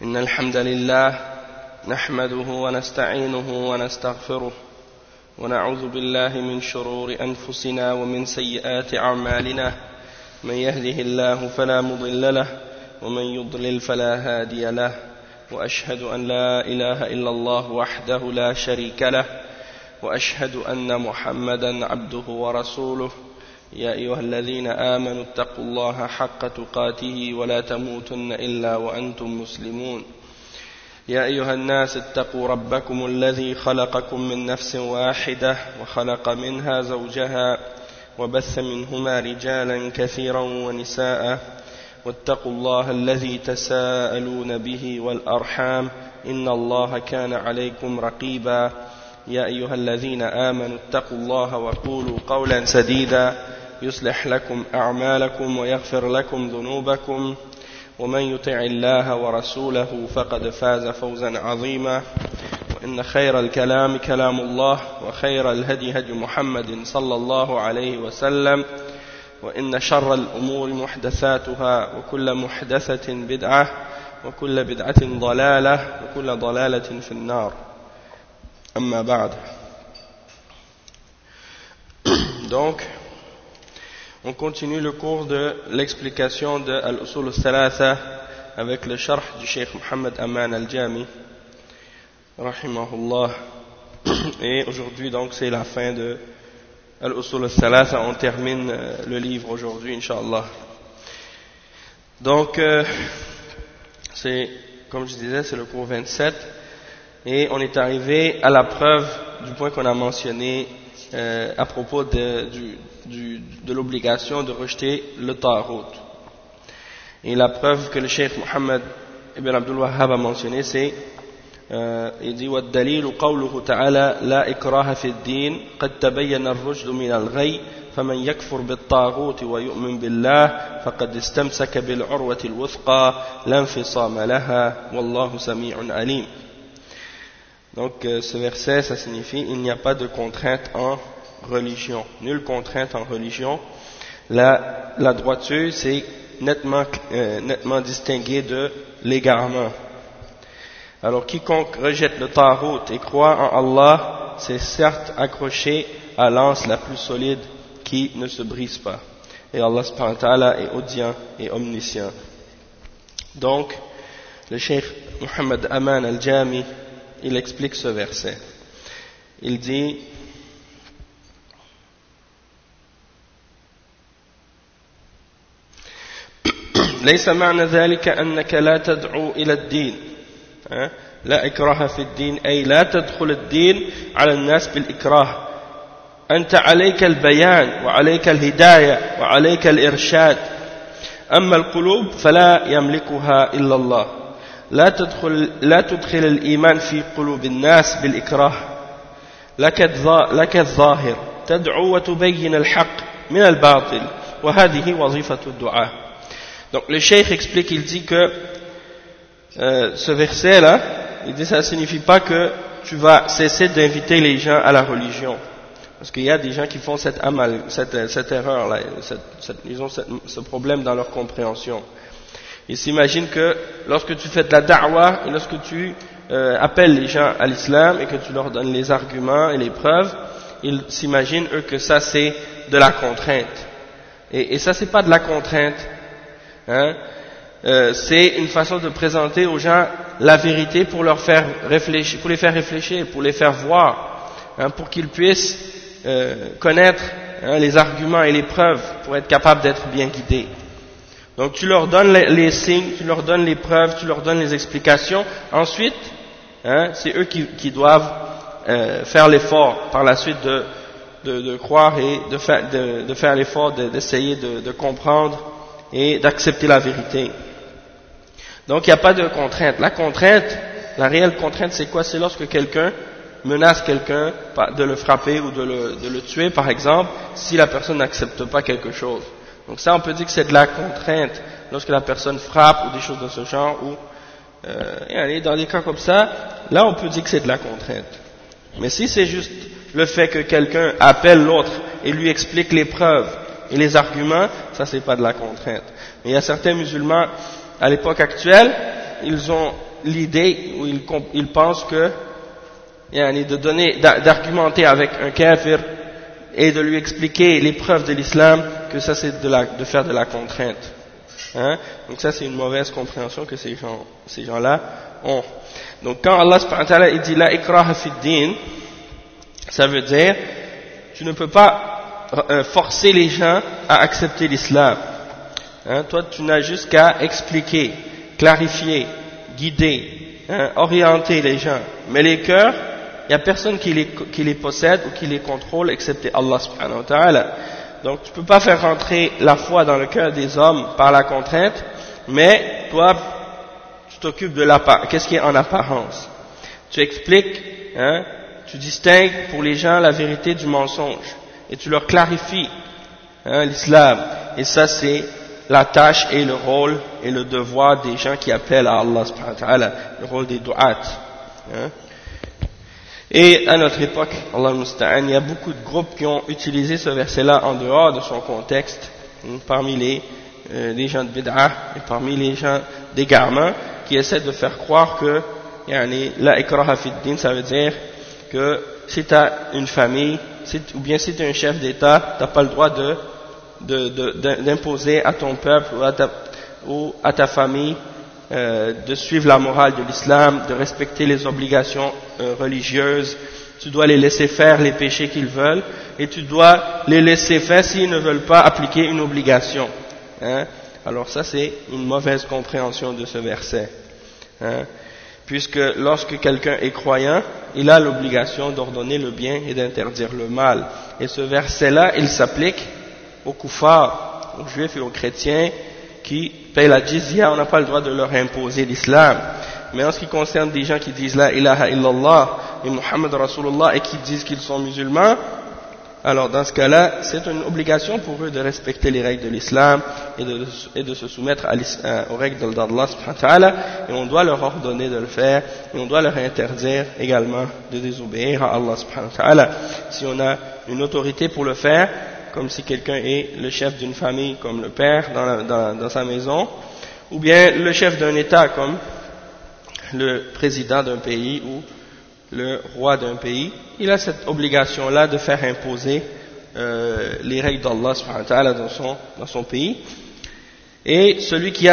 إن الحمد لله نحمده ونستعينه ونستغفره ونعوذ بالله من شرور أنفسنا ومن سيئات أعمالنا من يهده الله فلا مضل له ومن يضلل فلا هادي له وأشهد أن لا إله إلا الله وحده لا شريك له وأشهد أن محمدا عبده ورسوله يا أيها الذين آمنوا اتقوا الله حق تقاته ولا تموتن إلا وأنتم مسلمون يا أيها الناس اتقوا ربكم الذي خلقكم من نفس واحدة وخلق منها زوجها وبث منهما رجالا كثيرا ونساء واتقوا الله الذي تساءلون به والأرحام إن الله كان عليكم رقيبا يا أيها الذين آمنوا اتقوا الله وقولوا قولا سديدا يصلح لكم أعمالكم ويغفر لكم ذنوبكم ومن يطع الله ورسوله فقد فاز فوزا عظيما وإن خير الكلام كلام الله وخير الهدي هدي محمد صلى الله عليه وسلم وإن شر الأمور محدثاتها وكل محدثة بدعة وكل بدعة ضلالة وكل ضلالة في النار أما بعد. Donc, on continue le cours de l'explication de Al-Usul al-Thalatha avec le sharh du Cheikh Mohammed Aman al-Jami rahimahullah. Et aujourd'hui donc c'est la fin de Al-Usul al-Thalatha. On termine le livre aujourd'hui Inch'Allah. Donc c'est, comme je disais, c'est le cours 27 et on est arrivé à la preuve du point qu'on a mentionné à propos de l'obligation de rejeter le Taghut. Et la preuve que le Cheikh Mohammed ibn Abdul Wahhab a mentionné, c'est il dit وَالدَّلِيلُ قَوْلُهُ تَعَالَى لَا إِكْرَاهَ فِي الدِّينِ قَدْ تَبَيَّنَ الرُّشْدُ مِنَ الْغَيِّ فَمَنْ يَكْفُرْ بِالطَّاغُوتِ وَيُؤْمِنْ بِاللَّهِ فَقَدْ اسْتَمْسَكَ بِالْعُرْوَةِ الْوُثْقَى لَا انفِصَامَ لَهَا وَاللَّهُ سَمِيعٌ عَلِيمٌ. Donc ce verset, ça signifie il n'y a pas de contrainte en religion, nulle contrainte en religion. La droiture, c'est nettement distingué de l'égarement. Alors quiconque rejette le Taghut et croit en Allah, c'est certes accroché à l'anse la plus solide qui ne se brise pas. Et Allah subhanahu wa ta'ala est audient et omniscient. Donc, le Cheikh Mohammed Aman al-Jami, il explique ce verset. Il dit ليس معنى ذلك أنك لا تدعو إلى الدين لا إكراه في الدين أي لا تدخل الدين على الناس بالإكراه أنت عليك البيان وعليك الهداية وعليك الإرشاد أما القلوب فلا يملكها إلا الله لا تدخل الإيمان في قلوب الناس بالإكراه لك الظاهر تدعو وتبين الحق من الباطل وهذه وظيفة الدعاء. Donc le cheikh explique, il dit que ce verset là, il dit ça ne signifie pas que tu vas cesser d'inviter les gens à la religion, parce qu'il y a des gens qui font cette erreur là, ils ont ce problème dans leur compréhension. Ils s'imaginent que lorsque tu fais de la da'wah et lorsque tu appelles les gens à l'islam et que tu leur donnes les arguments et les preuves, ils s'imaginent eux que ça c'est de la contrainte. Et ça c'est pas de la contrainte. C'est une façon de présenter aux gens la vérité pour leur faire réfléchir, pour les faire réfléchir, pour les faire voir, pour qu'ils puissent connaître les arguments et les preuves pour être capables d'être bien guidés. Donc tu leur donnes les signes, tu leur donnes les preuves, tu leur donnes les explications. Ensuite, c'est eux qui doivent faire l'effort par la suite de croire et de faire l'effort d'essayer de comprendre et d'accepter la vérité. Donc il n'y a pas de contrainte. La réelle contrainte c'est quoi? C'est lorsque quelqu'un menace quelqu'un de le frapper ou de le tuer par exemple, si la personne n'accepte pas quelque chose. Donc ça on peut dire que c'est de la contrainte, lorsque la personne frappe ou des choses de ce genre, ou dans des cas comme ça, là on peut dire que c'est de la contrainte. Mais si c'est juste le fait que quelqu'un appelle l'autre et lui explique les preuves et les arguments, ça c'est pas de la contrainte. Mais il y a certains musulmans à l'époque actuelle, ils ont l'idée, ou ils pensent que d'argumenter avec un kafir et de lui expliquer les preuves de l'islam, que ça c'est de faire de la contrainte. Hein? Donc ça c'est une mauvaise compréhension que ces gens-là ont. Donc quand Allah subhanahu wa ta'ala il dit la ikraha fid din, ça veut dire tu ne peux pas forcer les gens à accepter l'islam. Hein? Toi tu n'as juste qu'à expliquer, clarifier, guider, orienter les gens. Mais les cœurs, il n'y a personne qui les possède ou qui les contrôle excepté Allah subhanahu wa ta'ala. Donc tu ne peux pas faire rentrer la foi dans le cœur des hommes par la contrainte, mais toi tu t'occupes de qu'est-ce qui est en apparence. Tu expliques, tu distingues pour les gens la vérité du mensonge et tu leur clarifies l'islam. Et ça c'est la tâche et le rôle et le devoir des gens qui appellent à Allah subhanahu wa ta'ala, le rôle des du'at. Et à notre époque, Allah al-Musta'an, il y a beaucoup de groupes qui ont utilisé ce verset-là en dehors de son contexte, parmi les gens de bid'ah et parmi les gens d'égarement, qui essaient de faire croire que la ikraha fid din, ça veut dire que si tu as une famille, ou bien si tu es un chef d'État, tu n'as pas le droit d'imposer à ton peuple ou à ta famille de suivre la morale de l'islam, de respecter les obligations religieuses. Tu dois les laisser faire les péchés qu'ils veulent et tu dois les laisser faire s'ils ne veulent pas appliquer une obligation. Alors ça c'est une mauvaise compréhension de ce verset. Puisque lorsque quelqu'un est croyant, il a l'obligation d'ordonner le bien et d'interdire le mal. Et ce verset-là, il s'applique aux kuffars, aux juifs et aux chrétiens qui payent la jizya. On n'a pas le droit de leur imposer l'islam. Mais en ce qui concerne des gens qui disent la ilaha illallah et Muhammad Rasulullah et qui disent qu'ils sont musulmans, alors dans ce cas-là, c'est une obligation pour eux de respecter les règles de l'islam et de se soumettre aux règles d'Allah subhanahu wa ta'ala, et on doit leur ordonner de le faire et on doit leur interdire également de désobéir à Allah subhanahu wa ta'ala. Si on a une autorité pour le faire, comme si quelqu'un est le chef d'une famille, comme le père dans sa maison, ou bien le chef d'un État, comme le président d'un pays ou le roi d'un pays, il a cette obligation-là de faire imposer les règles d'Allah subhanahu wa ta'ala dans son pays. Et celui qui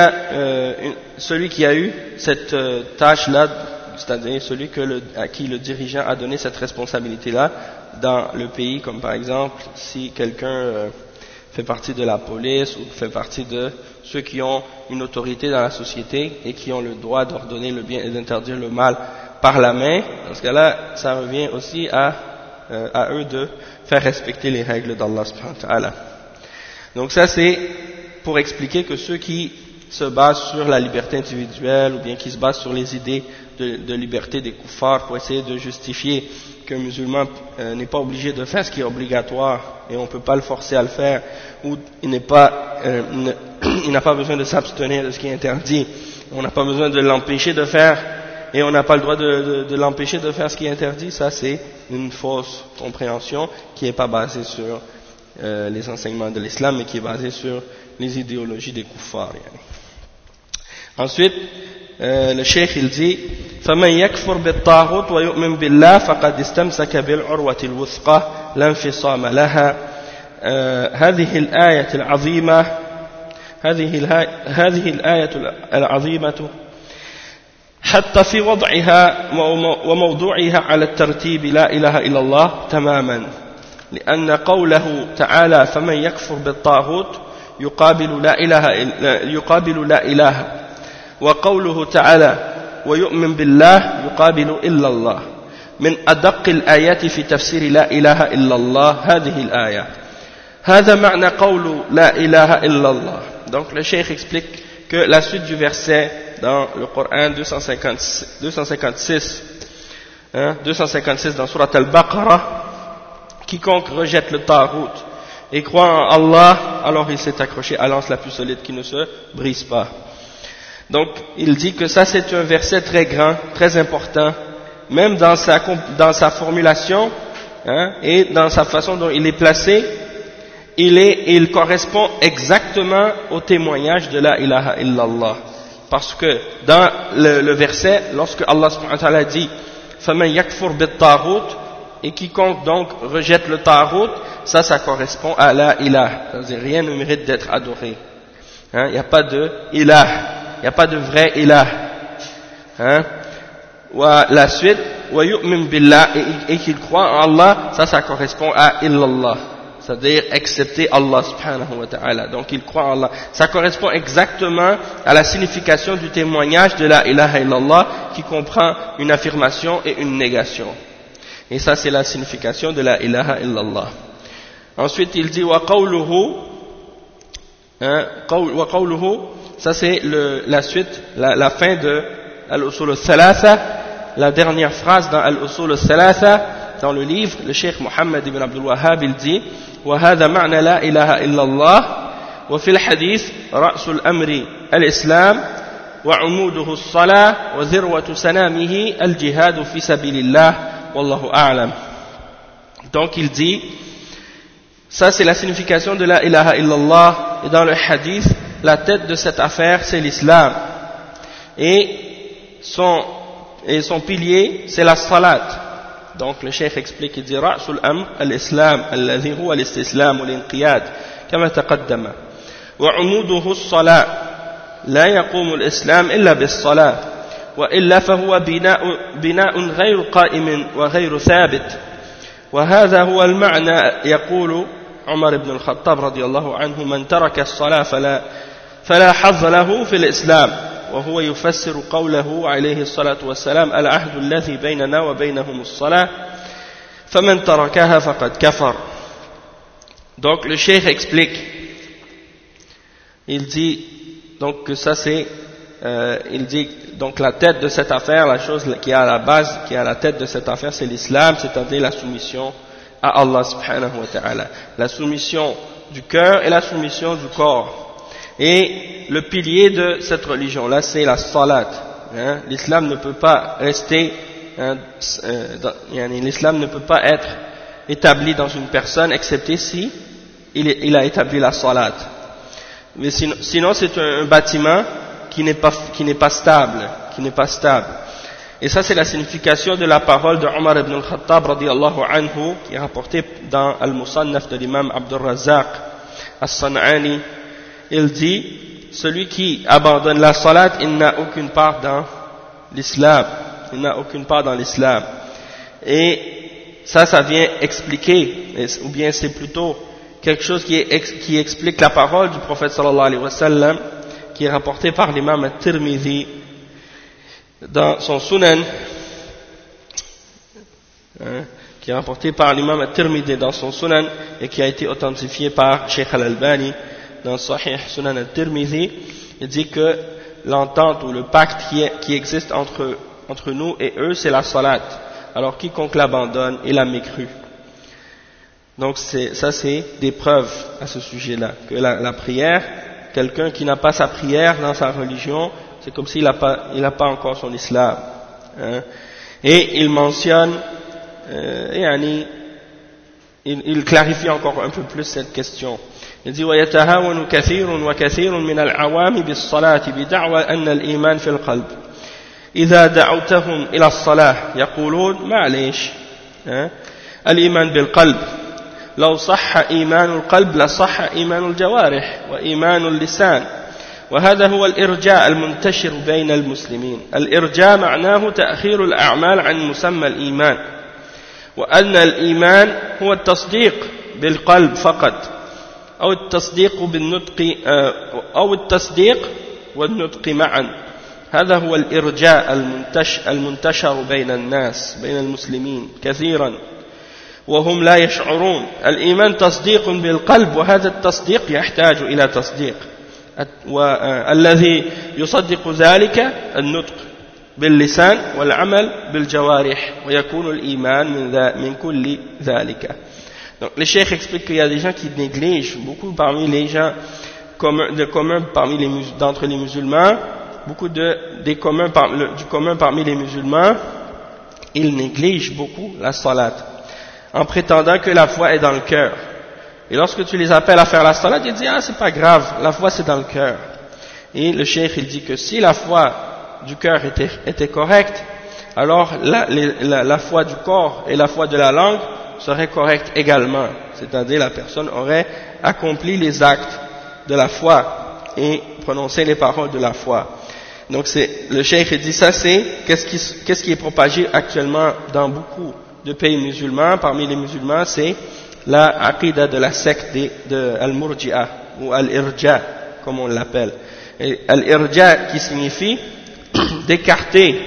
a eu cette tâche-là, c'est-à-dire celui à qui le dirigeant a donné cette responsabilité-là dans le pays, comme par exemple si quelqu'un fait partie de la police ou fait partie de ceux qui ont une autorité dans la société et qui ont le droit d'ordonner le bien et d'interdire le mal par la main, dans ce cas-là, ça revient aussi à eux de faire respecter les règles d'Allah subhanahu wa ta'ala. Donc ça c'est pour expliquer que ceux qui se basent sur la liberté individuelle ou bien qui se basent sur les idées de liberté des kuffars pour essayer de justifier qu'un musulman n'est pas obligé de faire ce qui est obligatoire et on ne peut pas le forcer à le faire, ou il n'a pas besoin de s'abstenir de ce qui est interdit, on n'a pas besoin de l'empêcher de faire et on n'a pas le droit de l'empêcher de faire ce qui est interdit. Ça c'est une fausse compréhension qui n'est pas basée sur les enseignements de l'islam, mais qui est basée sur les idéologies des kuffars. Ensuite le cheikh il dit فمن يكفر بالطاغوت ويؤمن بالله فقد استمسك بالعروة الوثقى لا انفصام لها. هذه الآية العظيمة حتى في وضعها وموضوعها على الترتيب لا إله إلا الله تماما، لأن قوله تعالى فمن يكفر بالطاغوت يقابل لا إله، وقوله تعالى ويؤمن بالله يقابل إلا الله. من أدق الآيات في تفسير لا إله إلا الله هذه الآية. هذا معنى قول لا إله إلا الله. Donc le cheikh explique que la suite du verset dans le Coran 256 dans Surat Al-Baqarah, quiconque rejette le Taghut et croit en Allah, alors il s'est accroché à l'anse la plus solide qui ne se brise pas. Donc il dit que ça c'est un verset très grand, très important, même dans sa formulation et dans sa façon dont il est placé, il correspond exactement au témoignage de la ilaha illallah. parce que dans le verset, lorsque Allah subhanahu wa ta'ala dit فَمَنْ يَكْفُرْ بِالطَّاغُوتِ et quiconque donc rejette le tarout, ça correspond à la ilah. C'est-à-dire rien ne mérite d'être adoré. Il n'y a pas de ilah, il n'y a pas de vrai ilah. La suite, wa yu'min billah et qu'il croit en Allah, ça correspond à illallah. C'est-à-dire accepter Allah subhanahu wa ta'ala. Donc il croit en Allah. Ça correspond exactement à la signification du témoignage de la ilaha illallah qui comprend une affirmation et une négation. Et ça c'est la signification de la ilaha illallah. Ensuite il dit wa qawluhu, ça c'est la suite, la fin de al-usul al-thalatha, la dernière phrase dans al-usul al-thalatha, dans le livre, le cheikh Mohammed ibn Abdul Wahhab il dit وهذا معنى لا إله إلا الله وفي الحديث رأس الأمر الإسلام وعموده الصلاة وذروة سنامه الجهاد في سبيل الله والله أعلم. Donc il dit, ça c'est la signification de la ilaha illallah, et dans le hadith, la tête de cette affaire c'est l'islam, et son pilier c'est la salat. Donc le cheikh explique, il dit رأس الأمر الإسلام الذي هو الاستسلام والانقياد كما تقدم وعموده الصلاة لا يقوم الإسلام إلا بالصلاة وإلا فهو بناء غير قائم وغير ثابت وهذا هو المعنى. يقول عمر بن الخطاب رضي الله عنه من ترك الصلاة فلا حظ له في الإسلام وهو يفسر قوله عليه الصلاة والسلام العهد الذي بيننا وبينهم الصلاة فمن تركها فقد كفر. Donc le cheikh explique, il dit donc que ça c'est il dit donc la tête de cette affaire, la chose qui est à la base, qui est à la tête de cette affaire c'est l'islam, c'est-à-dire la soumission à Allah subhanahu wa ta'ala, la soumission du cœur et la soumission du corps. Et le pilier de cette religion-là, c'est la salat. L'islam ne peut pas rester, l'islam ne peut pas être établi dans une personne, excepté si il a établi la salat. Mais sinon c'est un bâtiment qui n'est pas stable. Et ça c'est la signification de la parole de Omar ibn al-Khattab radiyallahu anhu, qui est rapportée dans Al-Musannaf de l'imam Abdul Razzaq As-San'ani. Il dit, celui qui abandonne la salat, il n'a aucune part dans l'islam. Et ça vient expliquer, ou bien c'est plutôt quelque chose qui explique la parole du prophète sallallahu alayhi wa sallam, qui est rapporté par l'imam At-Tirmidhi dans son Sunan, qui est rapporté par l'imam At-Tirmidhi dans son Sunan et qui a été authentifié par Cheikh Al-Albani dans Sahih Sunan At-Tirmidhi. Il dit que l'entente ou le pacte qui existe entre nous et eux, c'est la salat. Alors quiconque l'abandonne, il a mécru. Donc ça c'est des preuves à ce sujet-là, que la prière, quelqu'un qui n'a pas sa prière dans sa religion, c'est comme s'il n'a pas encore son islam. Et il mentionne, il clarifie encore un peu plus cette question. Il dit ويتهاون كثير من العوام بالصلاة بدعوى أن الإيمان في القلب إذا دعوتهم إلى الصلاة يقولون معليش الإيمان بالقلب لو صح إيمان القلب لصح إيمان الجوارح وإيمان اللسان وهذا هو الإرجاء المنتشر بين المسلمين. الإرجاء معناه تأخير الأعمال عن مسمى الإيمان وأن الإيمان هو التصديق بالقلب فقط أو التصديق بالنطق أو التصديق والنطق معا. هذا هو الإرجاء المنتشر بين الناس بين المسلمين كثيرا وهم لا يشعرون. الإيمان تصديق بالقلب وهذا التصديق يحتاج إلى تصديق والذي يصدق ذلك النطق باللسان والعمل بالجوارح ويكون الإيمان من كل ذلك. Donc le cheikh explique qu'il y a des gens qui négligent beaucoup parmi les gens d'entre les musulmans, beaucoup du commun parmi les musulmans, ils négligent beaucoup la salat en prétendant que la foi est dans le cœur. Et lorsque tu les appelles à faire la salat, ils disent c'est pas grave, la foi c'est dans le cœur. Et le cheikh il dit que si la foi du cœur était correcte, alors la foi du corps et la foi de la langue seraient correctes également, c'est-à-dire la personne aurait accompli les actes de la foi et prononcé les paroles de la foi. Donc le cheikh dit ça, c'est qu'est-ce qui est propagé actuellement dans beaucoup de pays musulmans. Parmi les musulmans, c'est la aqidah de la secte de Al-Murji'a ou Al-Irja comme on l'appelle. Al-Irja qui signifie d'écarter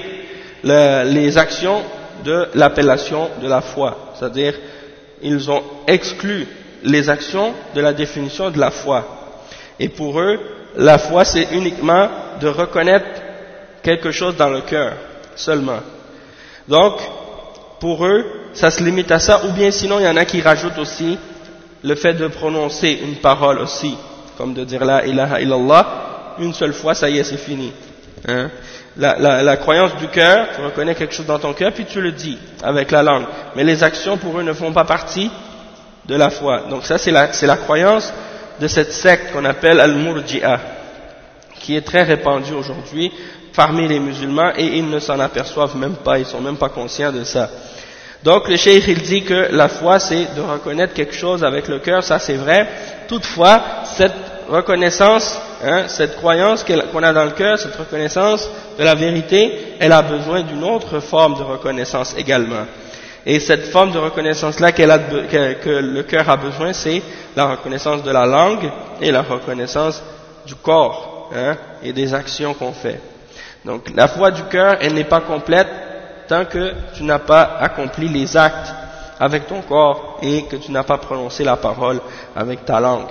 les actions de l'appellation de la foi, c'est-à-dire ils ont exclu les actions de la définition de la foi. Et pour eux, la foi c'est uniquement de reconnaître quelque chose dans le cœur seulement. Donc, pour eux, ça se limite à ça, ou bien sinon il y en a qui rajoutent aussi le fait de prononcer une parole aussi, comme de dire la ilaha illallah, une seule fois, ça y est, c'est fini. Hein? La croyance du cœur, tu reconnais quelque chose dans ton cœur, puis tu le dis avec la langue. Mais les actions pour eux ne font pas partie de la foi. Donc ça, c'est la croyance de cette secte qu'on appelle Al-Murji'a, qui est très répandue aujourd'hui parmi les musulmans, et ils ne s'en aperçoivent même pas, ils sont même pas conscients de ça. Donc le cheikh il dit que la foi c'est de reconnaître quelque chose avec le cœur, ça c'est vrai. Toutefois, cette reconnaissance, cette croyance qu'on a dans le cœur, cette reconnaissance de la vérité, elle a besoin d'une autre forme de reconnaissance également. Et cette forme de reconnaissance-là que le cœur a besoin, c'est la reconnaissance de la langue et la reconnaissance du corps, et des actions qu'on fait. Donc la foi du cœur, elle n'est pas complète tant que tu n'as pas accompli les actes avec ton corps et que tu n'as pas prononcé la parole avec ta langue.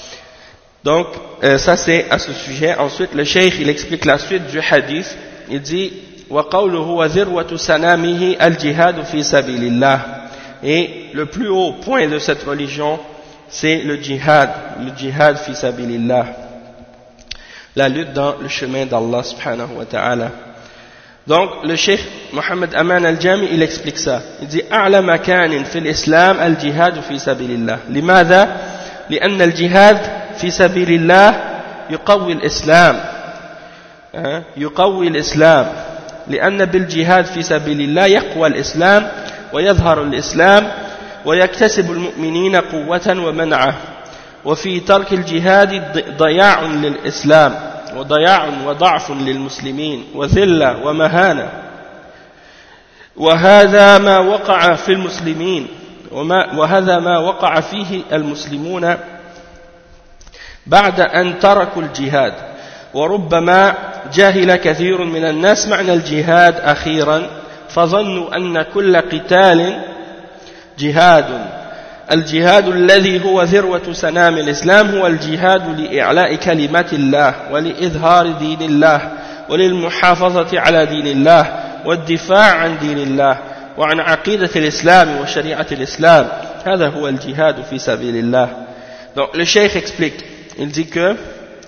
Donc ça c'est à ce sujet. Ensuite le cheikh il explique la suite du hadith. Il dit وَقَوْلُهُ وَذِرْوَةُ سَنَامِهِ الْجِهَادُ فِي سَبِيلِ اللَّهِ. Et le plus haut point de cette religion c'est le djihad fi sabilillah, la lutte dans le chemin d'Allah subhanahu wa ta'ala. Donc le cheikh Mohammed Aman al-Jami il explique ça. Il dit أعلى مكان في الإسلام الجهاد في سبيل الله. لماذا؟ لأن الجهاد في سبيل الله يقوي الإسلام لأن بالجهاد في سبيل الله يقوى الإسلام ويظهر الإسلام ويكتسب المؤمنين قوة ومنعة. وفي ترك الجهاد ضياع للإسلام وضياع وضعف للمسلمين وذلة ومهانة. وهذا ما وقع في المسلمين وهذا ما وقع فيه المسلمون بعد أن تركوا الجهاد. وربما جاهل كثير من الناس معنى الجهاد أخيرا فظنوا أن كل قتال جهاد. الجهاد الذي هو ذروة سنام الإسلام هو الجهاد لإعلاء كلمات الله ولإظهار دين الله وللمحافظة على دين الله والدفاع عن دين الله وعن عقيدة الإسلام وشريعة الإسلام. هذا هو الجهاد في سبيل الله. Donc le cheikh explique, il dit que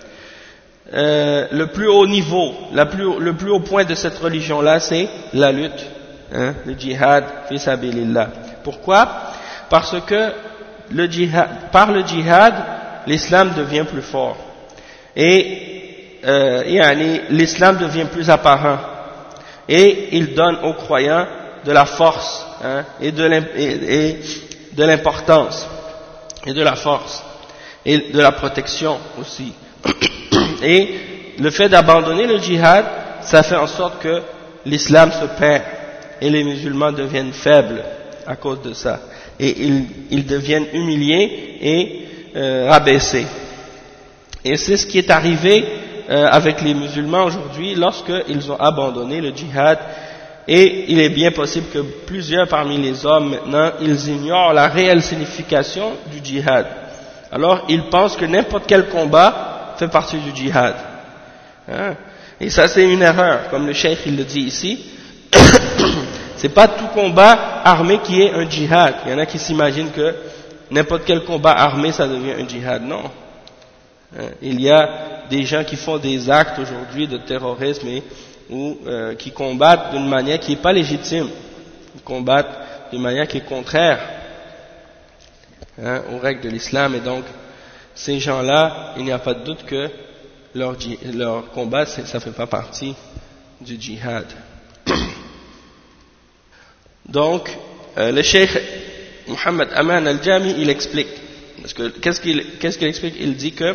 le plus haut niveau, le plus haut point de cette religion-là, c'est la lutte, le djihad fi sabilillah. Pourquoi? Parce que par le djihad, l'islam devient plus fort. Et l'islam devient plus apparent. Et il donne aux croyants de la force, et de l'importance, et de la force, et de la protection aussi. Et le fait d'abandonner le djihad, ça fait en sorte que l'islam se perd et les musulmans deviennent faibles à cause de ça. Et ils deviennent humiliés et rabaissés. Et c'est ce qui est arrivé avec les musulmans aujourd'hui lorsqu'ils ont abandonné le djihad. Et il est bien possible que plusieurs parmi les hommes maintenant, ils ignorent la réelle signification du djihad. Alors ils pensent que n'importe quel combat fait partie du djihad. Et ça c'est une erreur, comme le cheikh il le dit ici. C'est pas tout combat armé qui est un djihad. Il y en a qui s'imaginent que n'importe quel combat armé ça devient un djihad. Non. Il y a des gens qui font des actes aujourd'hui de terrorisme ou qui combattent d'une manière qui n'est pas légitime. Ils combattent d'une manière qui est contraire aux règles de l'islam. Et donc, ces gens-là, il n'y a pas de doute que leur combat, ça fait pas partie du djihad. Donc, le cheikh Mohammed Aman al-Jami, il explique, parce que qu'est-ce qu'il explique? Il dit que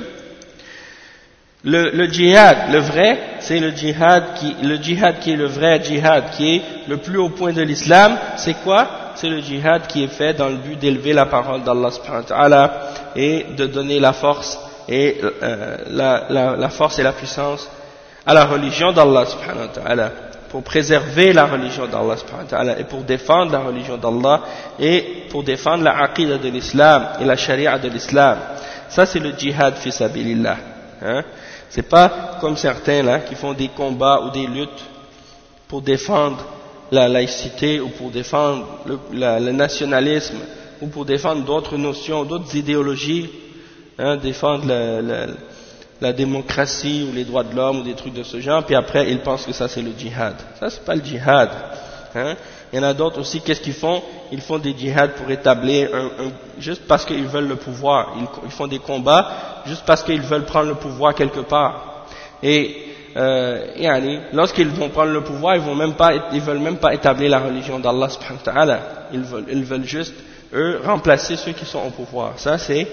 le djihad, le vrai, c'est le djihad qui est le vrai djihad, qui est le plus haut point de l'islam, c'est quoi? C'est le djihad qui est fait dans le but d'élever la parole d'Allah subhanahu wa ta'ala et de donner la force et la force et la puissance à la religion d'Allah subhanahu wa ta'ala, pour préserver la religion d'Allah subhanahu wa ta'ala et pour défendre la religion d'Allah et pour défendre la aqidah de l'islam et la sharia de l'islam. Ça c'est le djihad fi sabilillah, hein? C'est pas comme certains là qui font des combats ou des luttes pour défendre la laïcité ou pour défendre le nationalisme ou pour défendre d'autres notions, d'autres idéologies, hein, défendre la démocratie ou les droits de l'homme ou des trucs de ce genre, puis après ils pensent que ça c'est le djihad. Ça c'est pas le djihad, hein. Il y en a d'autres aussi, qu'est-ce qu'ils font? Ils font des djihads pour établir juste parce qu'ils veulent le pouvoir. Ils font des combats juste parce qu'ils veulent prendre le pouvoir quelque part. Et lorsqu'ils vont prendre le pouvoir, ils veulent même pas établir la religion d'Allah subhanahu wa ta'ala. Ils veulent juste, eux, remplacer ceux qui sont au pouvoir. Ça c'est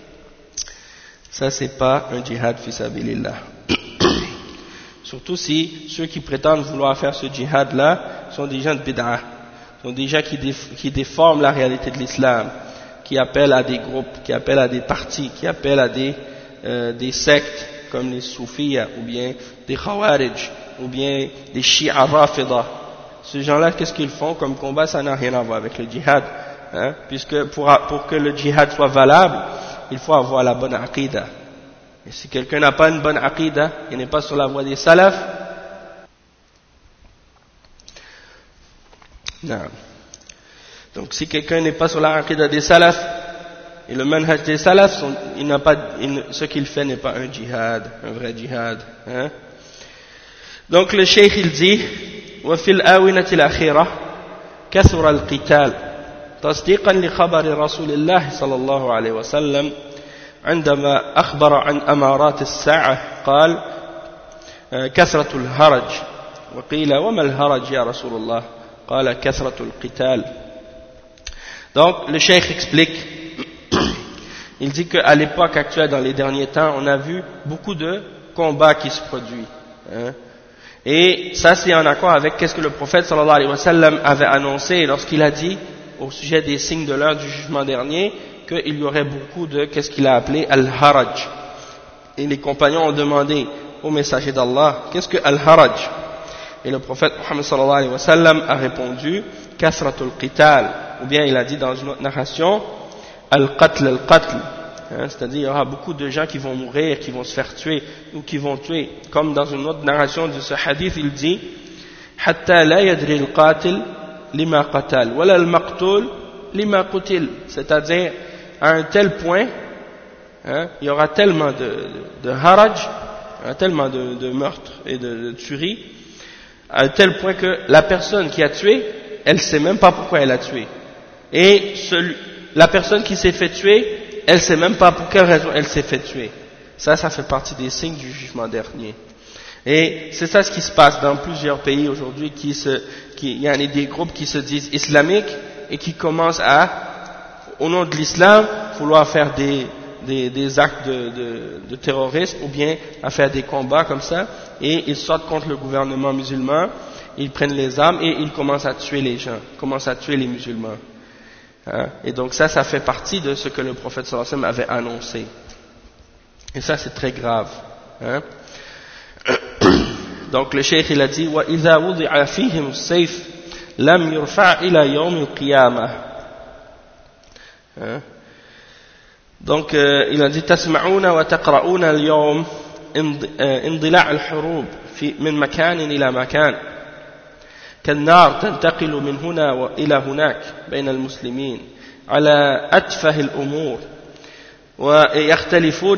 pas un djihad fi sabilillah. Surtout si ceux qui prétendent vouloir faire ce djihad-là sont des gens de bid'ah, sont des gens qui déforment la réalité de l'islam, qui appellent à des groupes, qui appellent à des partis, qui appellent à des sectes comme les soufis ou bien des khawarij ou bien des shi'a rafida. Ces gens-là, qu'est-ce qu'ils font comme combat? Ça n'a rien à voir avec le djihad, hein? Puisque pour que le djihad soit valable, il faut avoir la bonne aqidah. Et si quelqu'un n'a pas une bonne aqidah, il n'est pas sur la voie des salafs, non. Donc si quelqu'un n'est pas sur la aqidah des salafs, et le manhaj des salafs, ce qu'il fait n'est pas un djihad, un vrai djihad, hein? Donc le cheikh il dit, وفي الآونة الأخيرة كثر القتال تصديقا لخبر رسول الله صلى الله عليه وسلم عندما أخبر عن أمارات الساعة قال كثرة الهرج وقيل وما الهرج يا رسول الله قال كثرة القتال. Donc le cheikh explique, il dit qu'à l'époque actuelle, dans les derniers temps, on a vu beaucoup de combats qui se produisent, hein? Et ça c'est en accord avec ce que le prophète sallallahu alayhi wa sallam avait annoncé lorsqu'il a dit au sujet des signes de l'heure du jugement dernier qu'il y aurait beaucoup de qu'est-ce qu'il a appelé al-haraj. Et les compagnons ont demandé au messager d'Allah, qu'est-ce que al-haraj? Et le prophète Muhammad sallallahu alayhi wa sallam a répondu kasratul qital, ou bien il a dit dans une autre narration al-qatl al-qatl, hein, c'est-à-dire il y aura beaucoup de gens qui vont mourir, qui vont se faire tuer ou qui vont tuer, comme dans une autre narration de ce hadith il dit hatta la yadri al-qatil lima qatal wala al-maqtul lima qutil, c'est-à-dire à un tel point, hein, il y aura tellement de haraj, tellement de meurtres et de tueries, à un tel point que la personne qui a tué, elle ne sait même pas pourquoi elle a tué. Et la personne qui s'est fait tuer, elle ne sait même pas pour quelle raison elle s'est fait tuer. Ça fait partie des signes du jugement dernier. Et c'est ça ce qui se passe dans plusieurs pays aujourd'hui, il y a des groupes qui se disent islamiques et qui commencent au nom de l'islam, vouloir faire des actes de terrorisme ou bien à faire des combats comme ça, et ils sortent contre le gouvernement musulman, ils prennent les armes et ils commencent à tuer les gens, commencent à tuer les musulmans. Hein? Et donc ça fait partie de ce que le prophète sallallahu alayhi wa sallam avait annoncé. Et ça c'est très grave. Hein? Donc le cheikh il a dit وَإِذَا وُضِعَ فِيهِمُ السَّيْفِ لَمْ يُرْفَعْ إِلَى يَوْمِ الْقِيَامَةِ. Donc il a dit تسمعون وتقرؤون اليوم انضلاع الحروب من مكان إلى مكان كالنار تنتقل من هنا وإلى هناك بين المسلمين على أتفه الأمور ويختلفون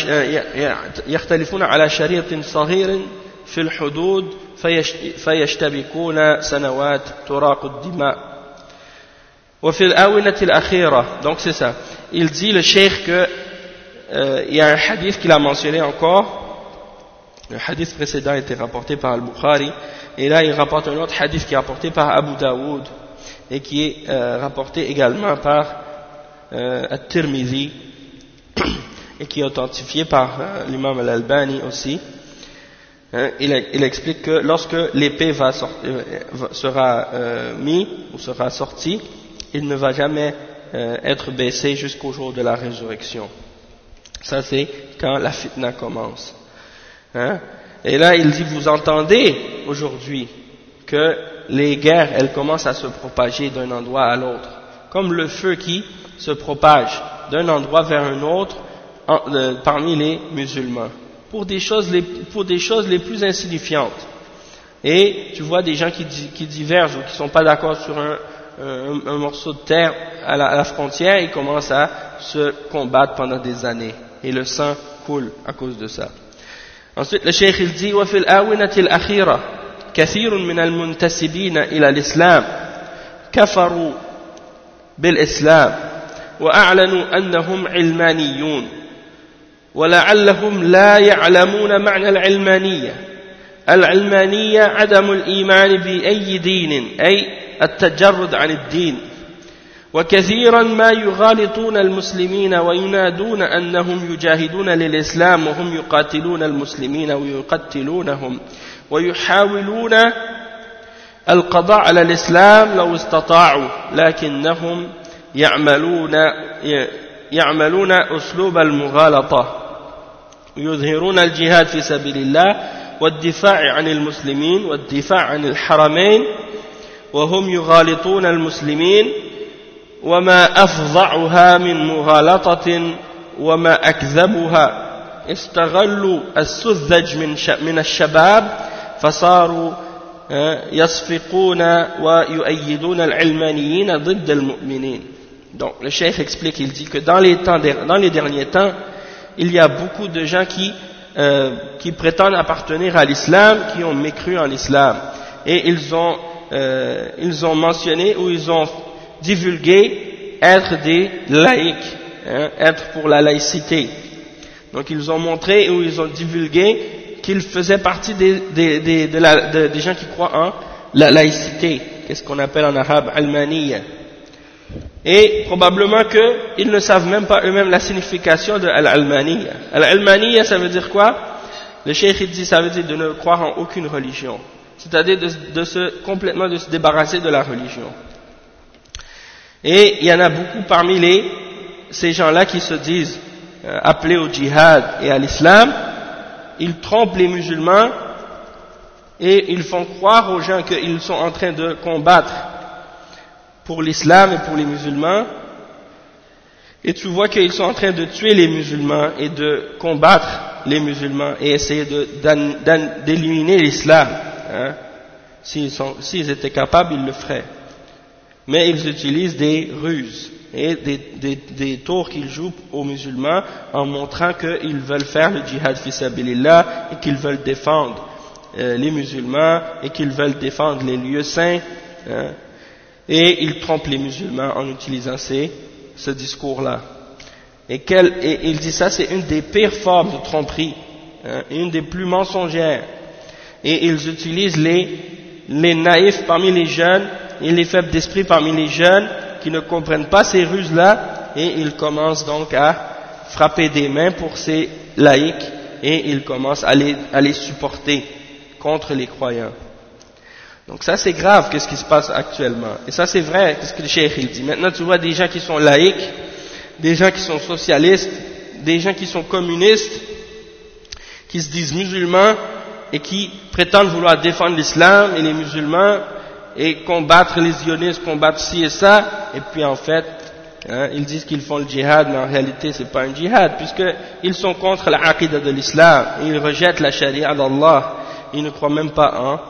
على شريط صغير في الحدود فيشتبكون سنوات تراق الدماء وفي الآونة الأخيرة. Donc c'est ça. Il dit le cheikh que il y a un hadith qu'il a mentionné encore Le hadith précédent était rapporté par Al-Bukhari, et là il rapporte un autre hadith qui est rapporté par Abu Daoud, et qui est rapporté également par At-Tirmidhi, et qui est authentifié par l'imam Al-Albani aussi. Il explique que lorsque l'épée sera mise ou sera sortie, il ne va jamais être baissé jusqu'au jour de la résurrection. Ça c'est quand la fitna commence. Et là il dit, vous entendez aujourd'hui que les guerres elles commencent à se propager d'un endroit à l'autre, comme le feu qui se propage d'un endroit vers un autre parmi les musulmans, pour des choses les plus insignifiantes. Et tu vois des gens qui divergent ou qui ne sont pas d'accord sur un morceau de terre à la frontière, ils commencent à se combattre pendant des années, et le sang coule à cause de ça. Ensuite le cheikh il dit, وفي الآونة الأخيرة كثير من المنتسبين إلى الإسلام كفروا بالإسلام وأعلنوا أنهم علمانيون ولعلهم لا يعلمون معنى العلمانية. العلمانية عدم الإيمان بأي دين، أي التجرد عن الدين. وكثيرا ما يغالطون المسلمين وينادون أنهم يجاهدون للإسلام وهم يقاتلون المسلمين ويقتلونهم ويحاولون القضاء على الإسلام لو استطاعوا، لكنهم يعملون أسلوب المغالطة، يظهرون الجهاد في سبيل الله والدفاع عن المسلمين والدفاع عن الحرمين وهم يغالطون المسلمين، وما أفظعها من مغالطة وما أكذبها استغلوا السذج من الشباب فصاروا يصفقون ويؤيدون العلمانيين ضد المؤمنين. Donc le cheikh explique, il dit que dans les derniers temps, il y a beaucoup de gens qui prétendent appartenir à l'islam, qui ont mécru en l'islam, et ils ont mentionné ou ils ont divulgué être des laïcs, être pour la laïcité. Donc ils ont montré ou ils ont divulgué qu'ils faisaient partie des gens qui croient en la laïcité, qu'est-ce qu'on appelle en arabe al-maniyya. Et probablement qu'ils ne savent même pas eux-mêmes la signification de al-almaniyya. Al-almaniyya, ça veut dire quoi? Le cheikh dit, ça veut dire de ne croire en aucune religion, c'est-à-dire complètement de se débarrasser de la religion. Et il y en a beaucoup parmi ces gens-là qui se disent appelés au djihad et à l'islam. Ils trompent les musulmans et ils font croire aux gens qu'ils sont en train de combattre pour l'islam et pour les musulmans, et tu vois qu'ils sont en train de tuer les musulmans et de combattre les musulmans et essayer d'éliminer l'islam. S'ils étaient capables, ils le feraient. Mais ils utilisent des ruses et des tours qu'ils jouent aux musulmans en montrant qu'ils veulent faire le djihad fi sabilillah et qu'ils veulent défendre les musulmans et qu'ils veulent défendre les lieux saints, et ils trompent les musulmans en utilisant ce discours-là. Et il dit ça, c'est une des pires formes de tromperie, une des plus mensongères. Et ils utilisent les naïfs parmi les jeunes et les faibles d'esprit parmi les jeunes qui ne comprennent pas ces ruses-là, et ils commencent donc à frapper des mains pour ces laïcs, et ils commencent à les supporter contre les croyants. Donc ça c'est grave, qu'est-ce qui se passe actuellement. Et ça c'est vrai, qu'est-ce que le cheikh il dit. Maintenant tu vois des gens qui sont laïcs, des gens qui sont socialistes, des gens qui sont communistes, qui se disent musulmans et qui prétendent vouloir défendre l'islam et les musulmans et combattre les sionistes, combattre ci et ça, et puis en fait ils disent qu'ils font le djihad, mais en réalité c'est pas un djihad, puisqu'ils sont contre la aqidah de l'islam, ils rejettent la charia d'Allah, ils ne croient même pas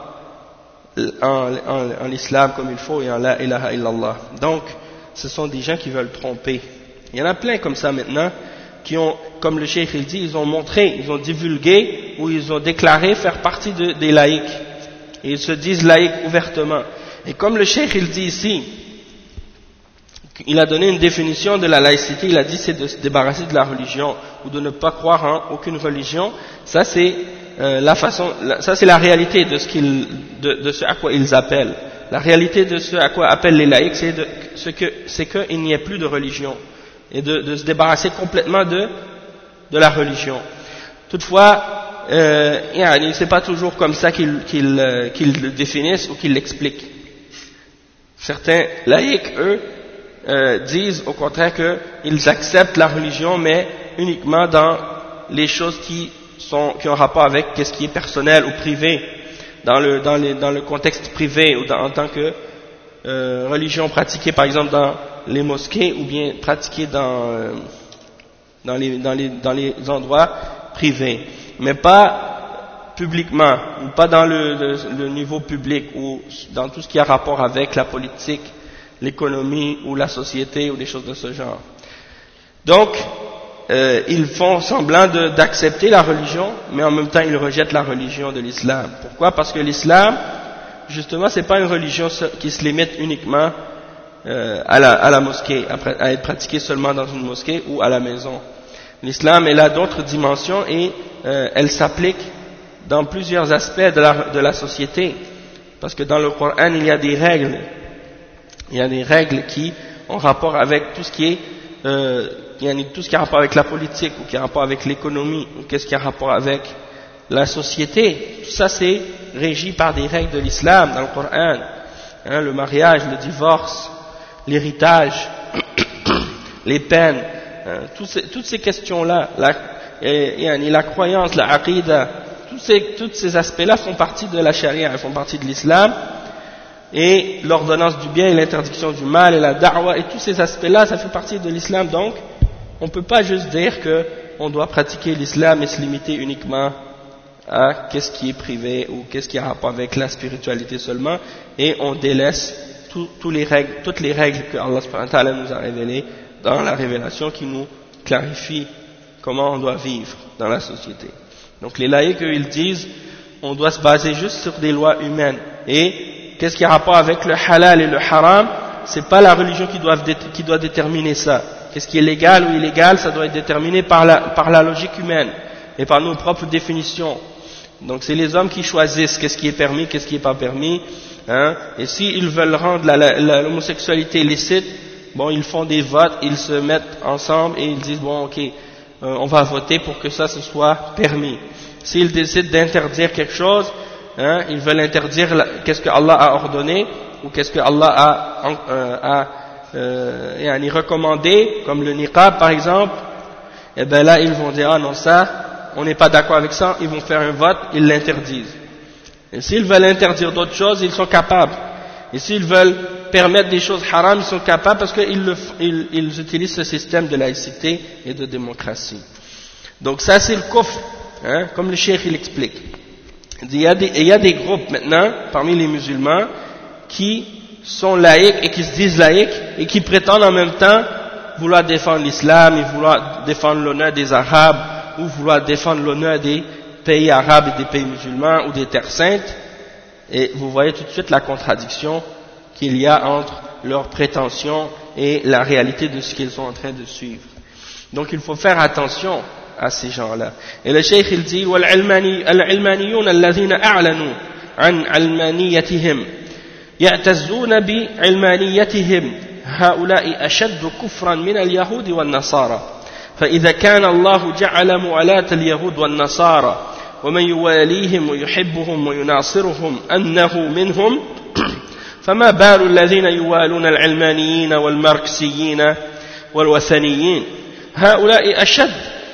en l'islam comme il faut et en la ilaha illallah. Donc ce sont des gens qui veulent tromper. Il y en a plein comme ça maintenant qui ont, comme le cheikh il dit, ils ont montré, ils ont divulgué ou ils ont déclaré faire partie des laïcs, et ils se disent laïcs ouvertement. Et comme le cheikh il dit ici il a donné une définition de la laïcité. Il a dit c'est de se débarrasser de la religion ou de ne pas croire en aucune religion. Ça c'est ça c'est la réalité de ce à quoi ils appellent. La réalité de ce à quoi appellent les laïcs, c'est qu'il n'y ait plus de religion et de se débarrasser complètement de la religion. Toutefois, c'est pas toujours comme ça qu'ils le définissent ou qu'ils l'expliquent. Certains laïcs, eux, disent au contraire qu'ils acceptent la religion, mais uniquement dans les choses qui ont rapport avec ce qui est personnel ou privé, dans le contexte privé ou en tant que religion pratiquée par exemple dans les mosquées ou bien pratiquée dans les endroits privés, mais pas publiquement ou pas dans le niveau public ou dans tout ce qui a rapport avec la politique, l'économie ou la société ou des choses de ce genre. Donc, ils font semblant d'accepter la religion, mais en même temps ils rejettent la religion de l'islam. Pourquoi? Parce que l'islam, justement, c'est pas une religion qui se limite uniquement à la mosquée, à être pratiquée seulement dans une mosquée ou à la maison. L'islam, elle a d'autres dimensions et elle s'applique dans plusieurs aspects de la société. Parce que dans le Coran, il y a des règles. Il y a des règles qui ont rapport avec tout ce qui est tout ce qui a rapport avec la politique ou qui a rapport avec l'économie ou qu'est-ce qui a rapport avec la société. Tout ça c'est régi par des règles de l'islam dans le Coran, le mariage, le divorce, l'héritage, les peines, toutes ces questions-là, la croyance, la aqida, tous ces aspects-là font partie de la charia, font partie de l'islam. Et l'ordonnance du bien et l'interdiction du mal et la da'wa et tous ces aspects-là, ça fait partie de l'islam. Donc, on ne peut pas juste dire qu'on doit pratiquer l'islam et se limiter uniquement à qu'est-ce qui est privé ou qu'est-ce qui a rapport avec la spiritualité seulement, et on délaisse toutes les règles que Allah subhanahu wa ta'ala nous a révélées dans la révélation qui nous clarifie comment on doit vivre dans la société. Donc les laïcs, eux, ils disent on doit se baser juste sur des lois humaines. Et qu'est-ce qui a rapport avec le halal et le haram? C'est pas la religion qui doit déterminer ça. Qu'est-ce qui est légal ou illégal, ça doit être déterminé par la logique humaine et par nos propres définitions. Donc c'est les hommes qui choisissent qu'est-ce qui est permis, qu'est-ce qui n'est pas permis. Et s'ils veulent rendre l'homosexualité licite, bon, ils font des votes, ils se mettent ensemble et ils disent bon, ok, on va voter pour que ça se soit permis. S'ils décident d'interdire quelque chose, ils veulent interdire qu'est-ce que Allah a ordonné ou qu'est-ce que Allah a recommandé, comme le niqab par exemple, et bien là ils vont dire ah non, ça on n'est pas d'accord avec ça, ils vont faire un vote, ils l'interdisent. Et s'ils veulent interdire d'autres choses, ils sont capables. Et s'ils veulent permettre des choses haram, ils sont capables parce qu'ils utilisent ce système de laïcité et de démocratie. Donc ça c'est le kufr, comme le cheikh il explique. Il y a des groupes maintenant parmi les musulmans qui sont laïcs et qui se disent laïcs et qui prétendent en même temps vouloir défendre l'islam et vouloir défendre l'honneur des Arabes ou vouloir défendre l'honneur des pays arabes et des pays musulmans ou des terres saintes. Et vous voyez tout de suite la contradiction qu'il y a entre leurs prétentions et la réalité de ce qu'ils sont en train de suivre. Donc il faut faire attention à ces gens-là. Et le cheikh il dit وَالْعِلْمَانِيُّونَ الَّذِينَ أَعْلَنُوا عَنْ عَلْمَانِيَّتِهِمْ يَعْتَزُّونَ بِعِلْمَانِيَّتِهِمْ هؤلاء أشد كفرا من اليهود والنصارى فإذا كان الله جعل موالاة اليهود والنصارى ومن يواليهم ويحبهم ويناصرهم أنه منهم فما بال الذين يوالون العلمانيين والماركسيين والوثنيين هؤلاء أشد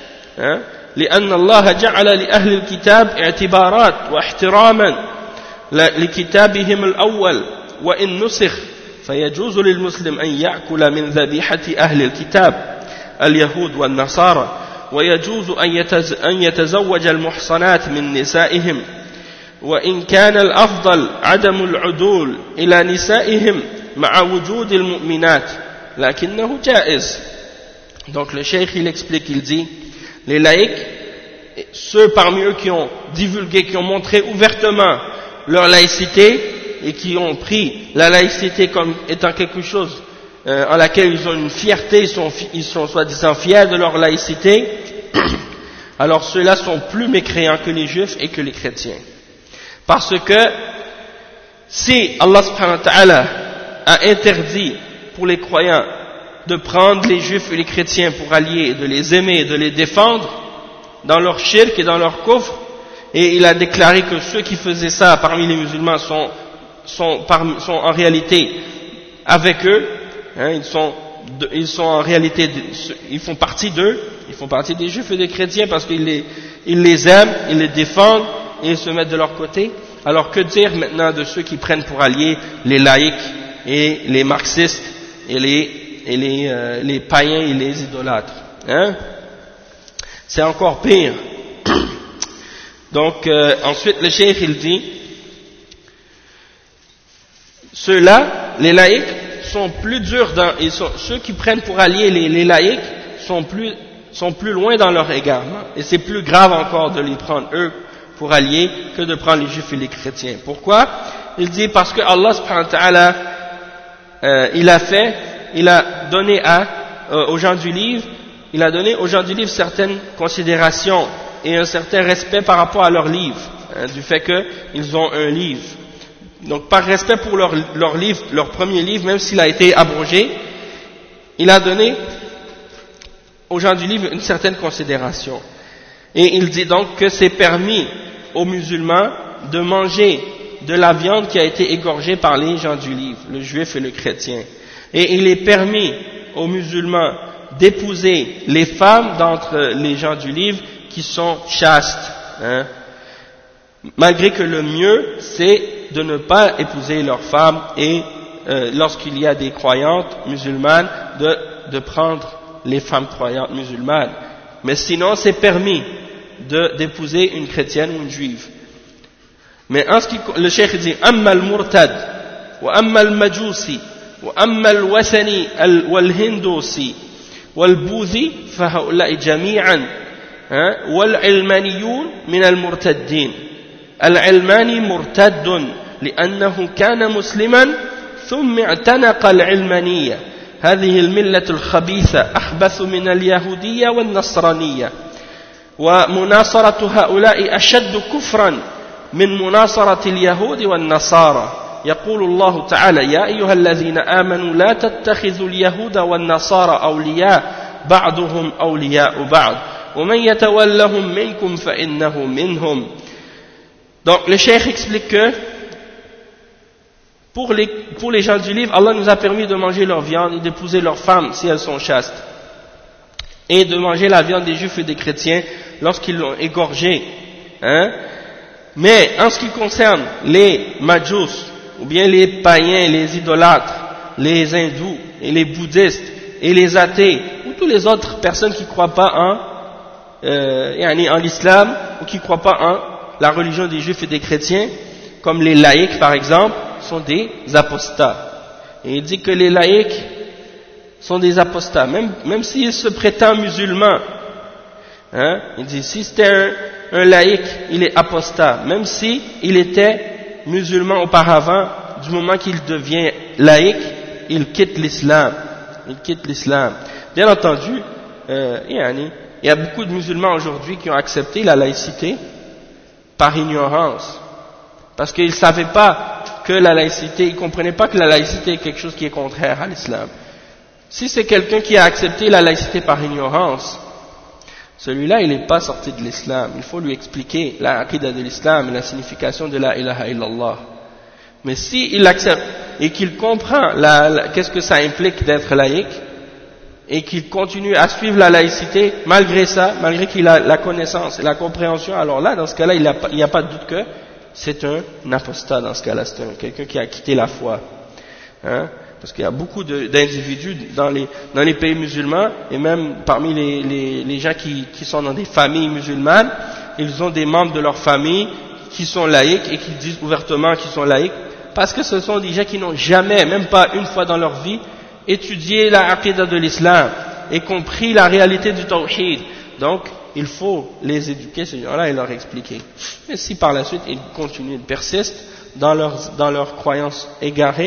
لأن الله جعل لأهل الكتاب اعتبارات واحتراما لكتابهم الأول وإن نسخ فيجوز للمسلم أن يأكل من ذبيحة أهل الكتاب اليهود والنصارى ويجوز أن يتزوج المحصنات من نسائهم وإن كان الأفضل عدم العدول إلى نسائهم مع وجود المؤمنات لكنه جائز. Donc le cheikh il explique, il dit les laïcs, ceux parmi eux qui ont divulgué, qui ont montré ouvertement leur laïcité et qui ont pris la laïcité comme étant quelque chose en laquelle ils ont une fierté, ils sont soi-disant fiers de leur laïcité, alors ceux-là sont plus mécréants que les juifs et que les chrétiens. Parce que si Allah subhanahu wa ta'ala a interdit pour les croyants de prendre les juifs et les chrétiens pour alliés, et de les aimer et de les défendre dans leur shirk et dans leur kufr, et il a déclaré que ceux qui faisaient ça parmi les musulmans sont en réalité avec eux, hein, ils sont en réalité, ils font partie d'eux, ils font partie des juifs et des chrétiens parce qu'ils les aiment, ils les défendent et ils se mettent de leur côté. Alors que dire maintenant de ceux qui prennent pour alliés les laïcs et les marxistes et les païens et les idolâtres, hein? C'est encore pire. Donc ensuite le cheikh il dit, ceux-là, les laïcs, sont plus durs ceux qui prennent pour alliés les laïcs sont plus loin dans leur égarement, et c'est plus grave encore de les prendre eux pour alliés que de prendre les juifs et les chrétiens. Pourquoi? Il dit parce que Allah subhanahu wa ta'ala il a donné aux gens du livre, certaines considérations et un certain respect par rapport à leur livre, hein, du fait qu'ils ont un livre. Donc par respect pour leur livre, leur premier livre, même s'il a été abrogé, il a donné aux gens du livre une certaine considération. Et il dit donc que c'est permis aux musulmans de manger de la viande qui a été égorgée par les gens du livre, le juif et le chrétien. Et il est permis aux musulmans d'épouser les femmes d'entre les gens du livre qui sont chastes, hein, malgré que le mieux c'est de ne pas épouser leurs femmes et lorsqu'il y a des croyantes musulmanes de prendre les femmes croyantes musulmanes. Mais sinon c'est permis d'épouser une chrétienne ou une juive. Mais le cheikh dit amma al-murtad wa amma al-majusi wa amma al-wasani wal-hindusi wal-bouzi fa haula'i jami'an wal-ilmaniyun min al-murtaddin. العلماني مرتد لأنه كان مسلما ثم اعتنق العلمانية هذه الملة الخبيثة أخبث من اليهودية والنصرانية ومناصرة هؤلاء أشد كفرا من مناصرة اليهود والنصارى يقول الله تعالى يا أيها الذين آمنوا لا تتخذوا اليهود والنصارى أولياء بعضهم أولياء بعض ومن يتولهم منكم فإنه منهم. Donc le cheikh explique que pour les gens du livre, Allah nous a permis de manger leur viande et d'épouser leurs femmes si elles sont chastes, et de manger la viande des juifs et des chrétiens lorsqu'ils l'ont égorgée, hein. Mais en ce qui concerne les majus, ou bien les païens, les idolâtres, les hindous et les bouddhistes et les athées, ou toutes les autres personnes qui ne croient pas en l'islam, ou qui ne croient pas en la religion des juifs et des chrétiens, comme les laïcs par exemple, sont des apostats. Et il dit que les laïcs sont des apostats, même s'ils se prétendent musulmans. Hein? Il dit si c'était un laïc, il est apostat, même si il était musulman auparavant, du moment qu'il devient laïc, il quitte l'islam. Bien entendu, il y a beaucoup de musulmans aujourd'hui qui ont accepté la laïcité par ignorance, parce qu'ils ne savaient pas que la laïcité, ils ne comprenaient pas que la laïcité est quelque chose qui est contraire à l'islam. Si c'est quelqu'un qui a accepté la laïcité par ignorance, celui-là il n'est pas sorti de l'islam. Il faut lui expliquer la aqida de l'islam et la signification de la ilaha illallah. Mais s'il accepte et qu'il comprend qu'est-ce que ça implique d'être laïque, et qu'il continue à suivre la laïcité malgré ça, malgré qu'il a la connaissance et la compréhension, alors là, dans ce cas-là, il n'y a pas de doute que c'est un apostat dans ce cas-là, c'est quelqu'un qui a quitté la foi. Hein? Parce qu'il y a beaucoup d'individus dans les pays musulmans, et même parmi les gens qui sont dans des familles musulmanes, ils ont des membres de leur famille qui sont laïcs et qui disent ouvertement qu'ils sont laïcs, parce que ce sont des gens qui n'ont jamais, même pas une fois dans leur vie, étudié la aqida de l'islam et compris la réalité du tawhid. Donc il faut les éduquer, ces gens-là, et leur expliquer. Mais si par la suite ils continuent, ils persistent dans leurs croyances égarées,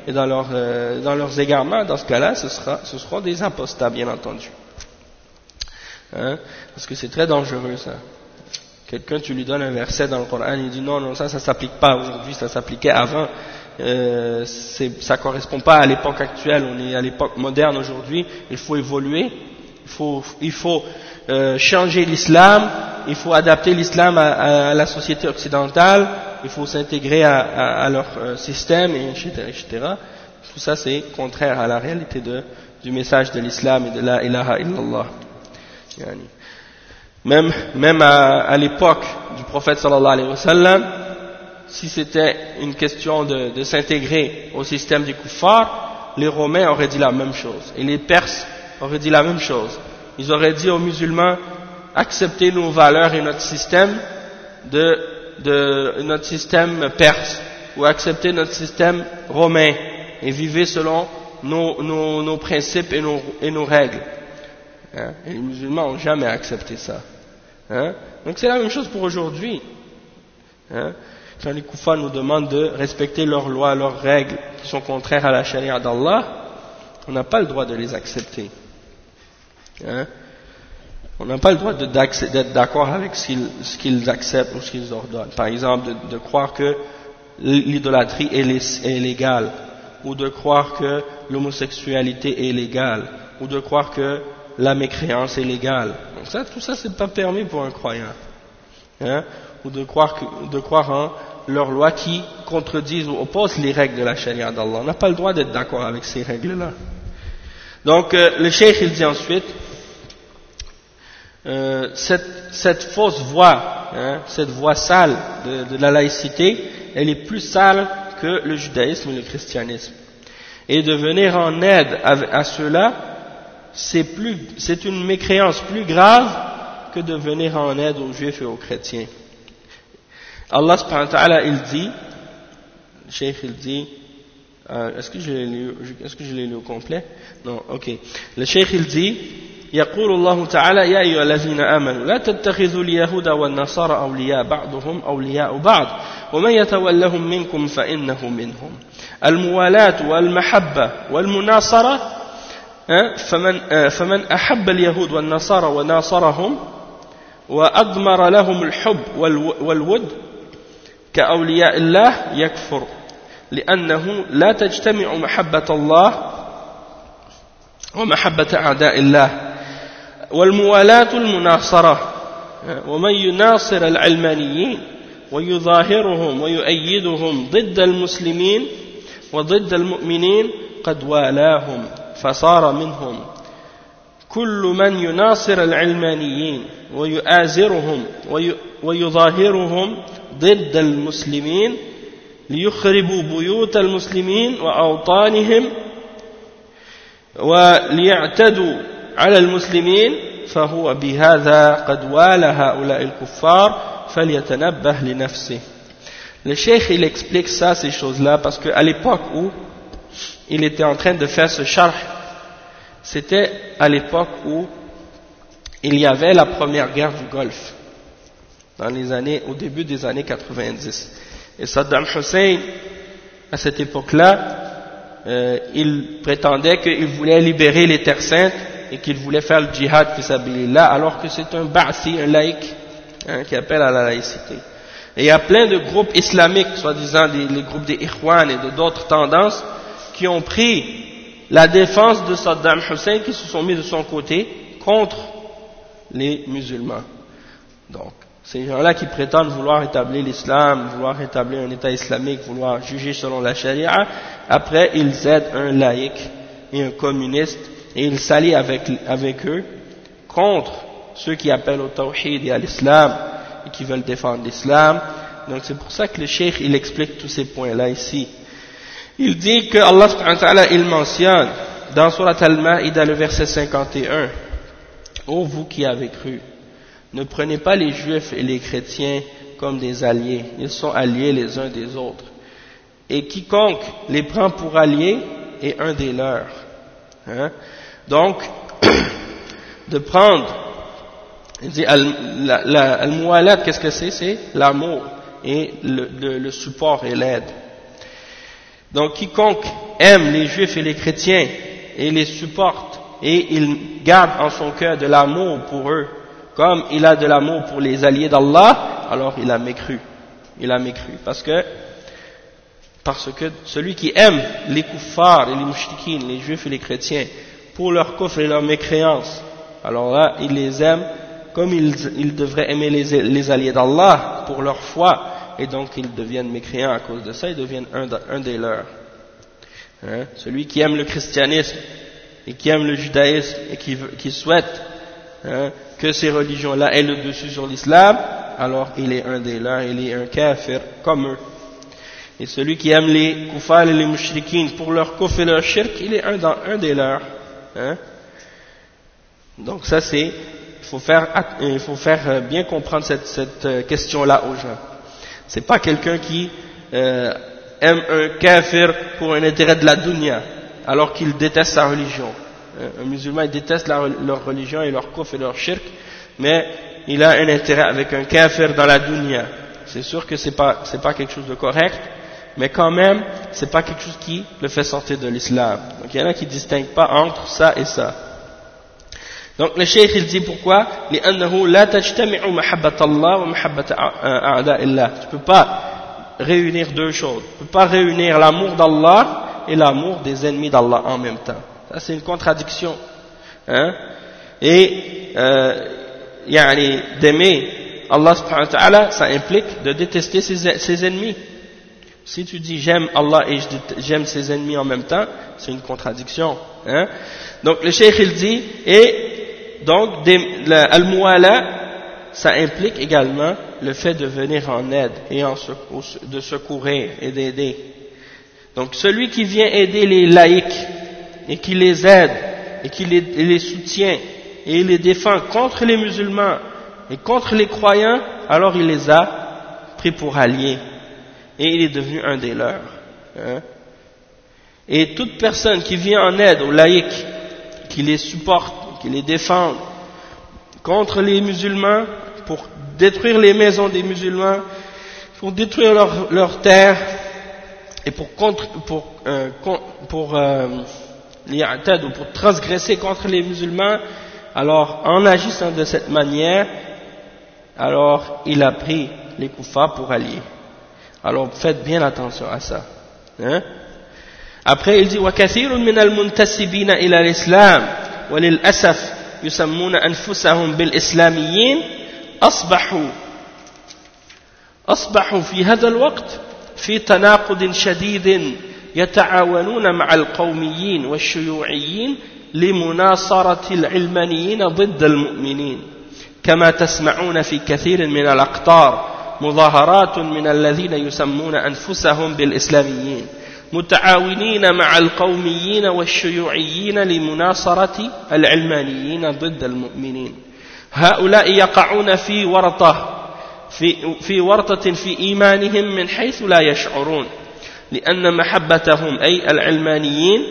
et dans leurs égarements, dans ce cas-là, ce seront des apostats, bien entendu. Hein? Parce que c'est très dangereux, ça. Quelqu'un, tu lui donnes un verset dans le Coran, il dit non, ça s'applique pas aujourd'hui, ça s'appliquait avant. Ça correspond pas à l'époque actuelle, on est à l'époque moderne aujourd'hui, il faut évoluer, il faut changer l'islam, il faut adapter l'islam à la société occidentale, il faut s'intégrer à leur système, etc. Tout ça c'est contraire à la réalité du message de l'islam et de la ilaha illallah. Même à l'époque du prophète sallallahu alayhi wa sallam, si c'était une question de s'intégrer au système des kuffars, les Romains auraient dit la même chose et les Perses auraient dit la même chose. Ils auraient dit aux musulmans, acceptez nos valeurs et notre système notre système perse, ou acceptez notre système romain et vivez selon nos principes et nos règles. Hein? Et les musulmans n'ont jamais accepté ça. Hein? Donc c'est la même chose pour aujourd'hui. Hein? Quand les kuffars nous demandent de respecter leurs lois, leurs règles qui sont contraires à la charia d'Allah, on n'a pas le droit de les accepter. Hein? On n'a pas le droit d'être d'accord avec ce qu'ils acceptent ou ce qu'ils ordonnent. Par exemple, de croire que l'idolâtrie est légale, ou de croire que l'homosexualité est légale, ou de croire que la mécréance est légale. Donc ça, tout ça, c'est pas permis pour un croyant. Hein? Ou de croire en leurs lois qui contredisent ou opposent les règles de la charia d'Allah. On n'a pas le droit d'être d'accord avec ces règles-là. Donc, le cheikh, il dit ensuite, cette fausse voie, hein, cette voie sale de la laïcité, elle est plus sale que le judaïsme et le christianisme. Et de venir en aide à ceux-là, c'est une mécréance plus grave que de venir en aide aux juifs et aux chrétiens. Allah subhanahu wa ta'ala, il dit, le cheikh il dit, est-ce que je l'ai lu au complet? Non, ok. Le cheikh il dit, يقول الله تعالى يا أيها الذين آمنوا لا تتخذوا اليهود والنصارى أولياء بعضهم أولياء بعض ومن يتولهم منكم فإنه منهم الموالاة والمحبة والمناصرة فمن أحب اليهود والنصارى وناصرهم وأضمر لهم الحب والود كأولياء الله يكفر لأنه لا تجتمع محبة الله ومحبة أعداء الله والموالاة المناصرة ومن يناصر العلمانيين ويظاهرهم ويؤيدهم ضد المسلمين وضد المؤمنين قد والاهم فصار منهم كل من يناصر العلمانيين ويؤازرهم ويظاهرهم ضد المسلمين ليخربوا بيوت المسلمين وأوطانهم وليعتدوا على المسلمين فهو بهذا قد والى هؤلاء الكفار فليتنبه لنفسه. Le cheikh il explique ça, ces choses-là, parce qu'à l'époque où il était en train de faire ce sharh, c'était à l'époque où il y avait la première guerre du Golfe, au début des années 90. Et Saddam Hussein, à cette époque-là, il prétendait qu'il voulait libérer les terres saintes et qu'il voulait faire le djihad fi sabilillah, alors que c'est un ba'thi, un laïc, hein, qui appelle à la laïcité. Et il y a plein de groupes islamiques, soi-disant les groupes des Ikhwan et d'autres tendances, qui ont pris la défense de Saddam Hussein, qui se sont mis de son côté contre les musulmans. Donc, ces gens-là qui prétendent vouloir établir l'islam, vouloir établir un État islamique, vouloir juger selon la charia, après ils aident un laïc et un communiste et ils s'allient avec eux contre ceux qui appellent au tawhid et à l'islam et qui veulent défendre l'islam. Donc c'est pour ça que le cheikh il explique tous ces points-là ici. Il dit que Allah subhanahu wa ta'ala il mentionne dans Surat Al-Ma'ida le verset 51, ô vous qui avez cru, ne prenez pas les juifs et les chrétiens comme des alliés, ils sont alliés les uns des autres. Et quiconque les prend pour alliés est un des leurs. Hein? Donc, de prendre, il dit, al-muwalat, qu'est-ce que c'est? C'est l'amour et le support et l'aide. Donc, quiconque aime les juifs et les chrétiens et les supporte et il garde en son cœur de l'amour pour eux, comme il a de l'amour pour les alliés d'Allah, alors il a mécru. Il a mécru. Parce que celui qui aime les kuffars et les mushrikines, les juifs et les chrétiens, pour leur kufr et leur mécréance, alors là, il les aime comme il devrait aimer les alliés d'Allah pour leur foi, et donc ils deviennent mécréants à cause de ça, ils deviennent un des leurs. Hein? Celui qui aime le christianisme et qui aime le judaïsme et qui souhaite que ces religions-là aient le dessus sur l'islam, alors il est un des leurs, il est un kafir comme eux. Et celui qui aime les kuffars et les mushrikines pour leur kufr et leur shirk, il est un des leurs. Hein? Donc ça c'est, il faut faire bien comprendre cette question-là aux gens. C'est pas quelqu'un qui aime un kafir pour un intérêt de la dunya, alors qu'il déteste sa religion. Un musulman il déteste leur religion et leur kufr et leur shirk, mais il a un intérêt avec un kafir dans la dunya. C'est sûr que c'est pas quelque chose de correct, mais quand même c'est pas quelque chose qui le fait sortir de l'islam. Donc il y en a qui distinguent pas entre ça et ça. Donc le cheikh il dit pourquoi? لأنه لا تجتمع محبة الله ومحبة أعداء الله. Tu peux pas réunir deux choses. Tu peux pas réunir l'amour d'Allah et l'amour des ennemis d'Allah en même temps. Ça c'est une contradiction. Hein? Et d'aimer Allah subhanahu wa ta'ala, ça implique de détester ses ennemis. Si tu dis j'aime Allah et j'aime ses ennemis en même temps, c'est une contradiction. Hein? Donc le cheikh il dit, et donc al-muwala, ça implique également le fait de venir en aide et de secourir et d'aider. Donc celui qui vient aider les laïcs et qui les aide et qui les soutient et les défend contre les musulmans et contre les croyants, alors il les a pris pour alliés et il est devenu un des leurs. Hein? Et toute personne qui vient en aide aux laïcs, qui les supporte, qui les défend contre les musulmans, pour détruire les maisons des musulmans, pour détruire leurs terres et pour transgresser contre les musulmans, alors en agissant de cette manière, alors il a pris les kuffars pour alliés. Alors faites bien attention à ça. Hein? Après il dit وَكَثِيرٌ مِنَ الْمُنْتَسِبِينَ إِلَى الْإِسْلَامِ وَلِلْأَسَفِ يسمون أنفسهم بالإسلاميين أصبحوا في هذا الوقت في تناقض شديد يتعاونون مع القوميين والشيوعيين لمناصرة العلمانيين ضد المؤمنين كما تسمعون في كثير من الأقطار مظاهرات من الذين يسمون أنفسهم بالإسلاميين متعاونين مع القوميين والشيوعيين لمناصرة العلمانيين ضد المؤمنين هؤلاء يقعون في ورطة في إيمانهم من حيث لا يشعرون لأن محبتهم أي العلمانيين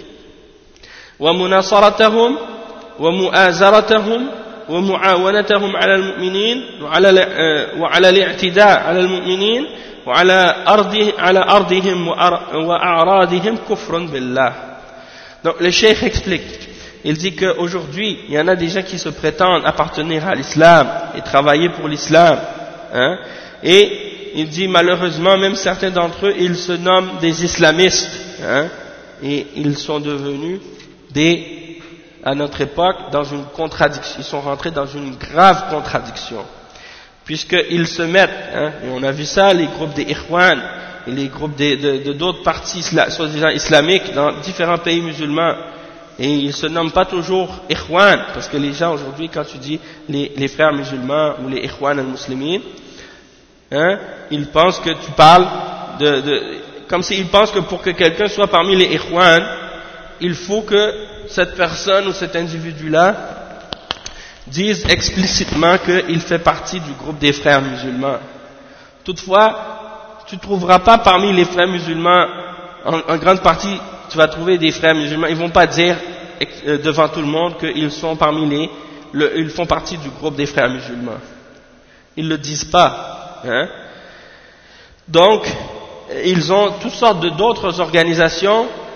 ومناصرتهم ومؤازرتهم ومعاونتهم على المؤمنين وعلى الاعتداء على المؤمنين وعلى أرضهم وأعراضهم كفر بالله. Donc le cheikh explique, il dit qu'aujourd'hui il y en a des gens qui se prétendent appartenir à l'islam et travailler pour l'islam, hein, et il dit malheureusement même certains d'entre eux ils se nomment des islamistes, hein, et ils sont devenus à notre époque dans une contradiction, ils sont rentrés dans une grave contradiction. Puisqu'ils se mettent, hein, et on a vu ça, les groupes des Ikhwan et les groupes d'autres partis soi-disant islamiques dans différents pays musulmans, et ils se nomment pas toujours Ikhwan, parce que les gens aujourd'hui, quand tu dis les frères musulmans ou les Ikhwan al-Muslimin, hein, ils pensent que tu parles comme s'ils pensent que pour que quelqu'un soit parmi les Ikhwan, il faut que cette personne ou cet individu-là disent explicitement qu'il fait partie du groupe des frères musulmans. Toutefois, tu ne trouveras pas parmi les frères musulmans, en grande partie, tu vas trouver des frères musulmans, ils ne vont pas dire devant tout le monde qu'ils sont ils font partie du groupe des frères musulmans. Ils ne le disent pas. Hein? Donc, ils ont toutes sortes d'autres organisations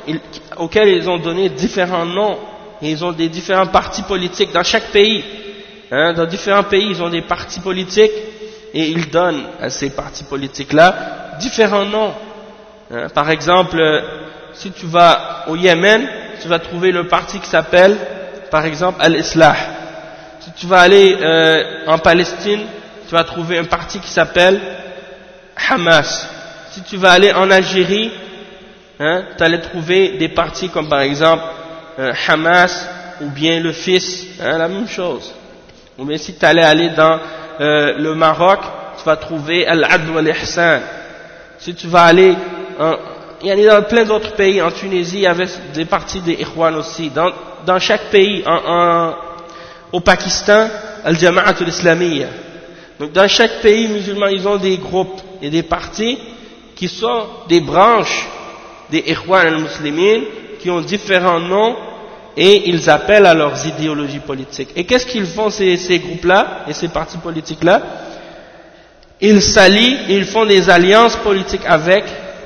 auxquels ils ont donné différents noms, et ils ont des différents partis politiques dans chaque pays. Dans différents pays, ils ont des partis politiques, et ils donnent à ces partis politiques-là différents noms. Par exemple, si tu vas au Yémen, tu vas trouver le parti qui s'appelle, par exemple, Al-Islah. Si tu vas aller en Palestine, tu vas trouver un parti qui s'appelle Hamas. Si tu vas aller en Algérie, tu allais trouver des partis comme par exemple Hamas ou bien le Fils, la même chose. Ou bien si tu allais aller dans le Maroc, tu vas trouver Al-Adl wal-Ihsan. Si tu vas aller il y en a dans plein d'autres pays, en Tunisie, il y avait des partis des Ikhwan aussi. Dans chaque pays, au Pakistan, Al-Jama'atul Islamiyya. Donc dans chaque pays musulman, ils ont des groupes et des partis qui sont des branches des Ikhwan al-Muslimin, qui ont différents noms et ils appellent à leurs idéologies politiques. Et qu'est-ce qu'ils font ces groupes-là et ces partis politiques-là? Ils s'allient et ils font des alliances politiques avec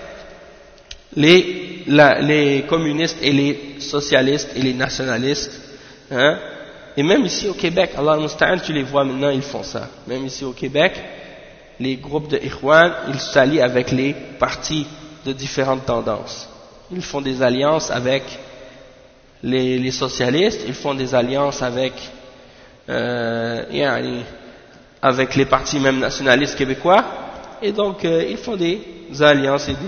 les communistes et les socialistes et les nationalistes, et même ici au Québec, Allah al-Musta'an, tu les vois maintenant, ils font ça. Même ici au Québec, les groupes de Ikhwan, ils s'allient avec les partis de différentes tendances. Ils font des alliances avec les socialistes, ils font des alliances avec les partis même nationalistes québécois, et donc ils font des alliances et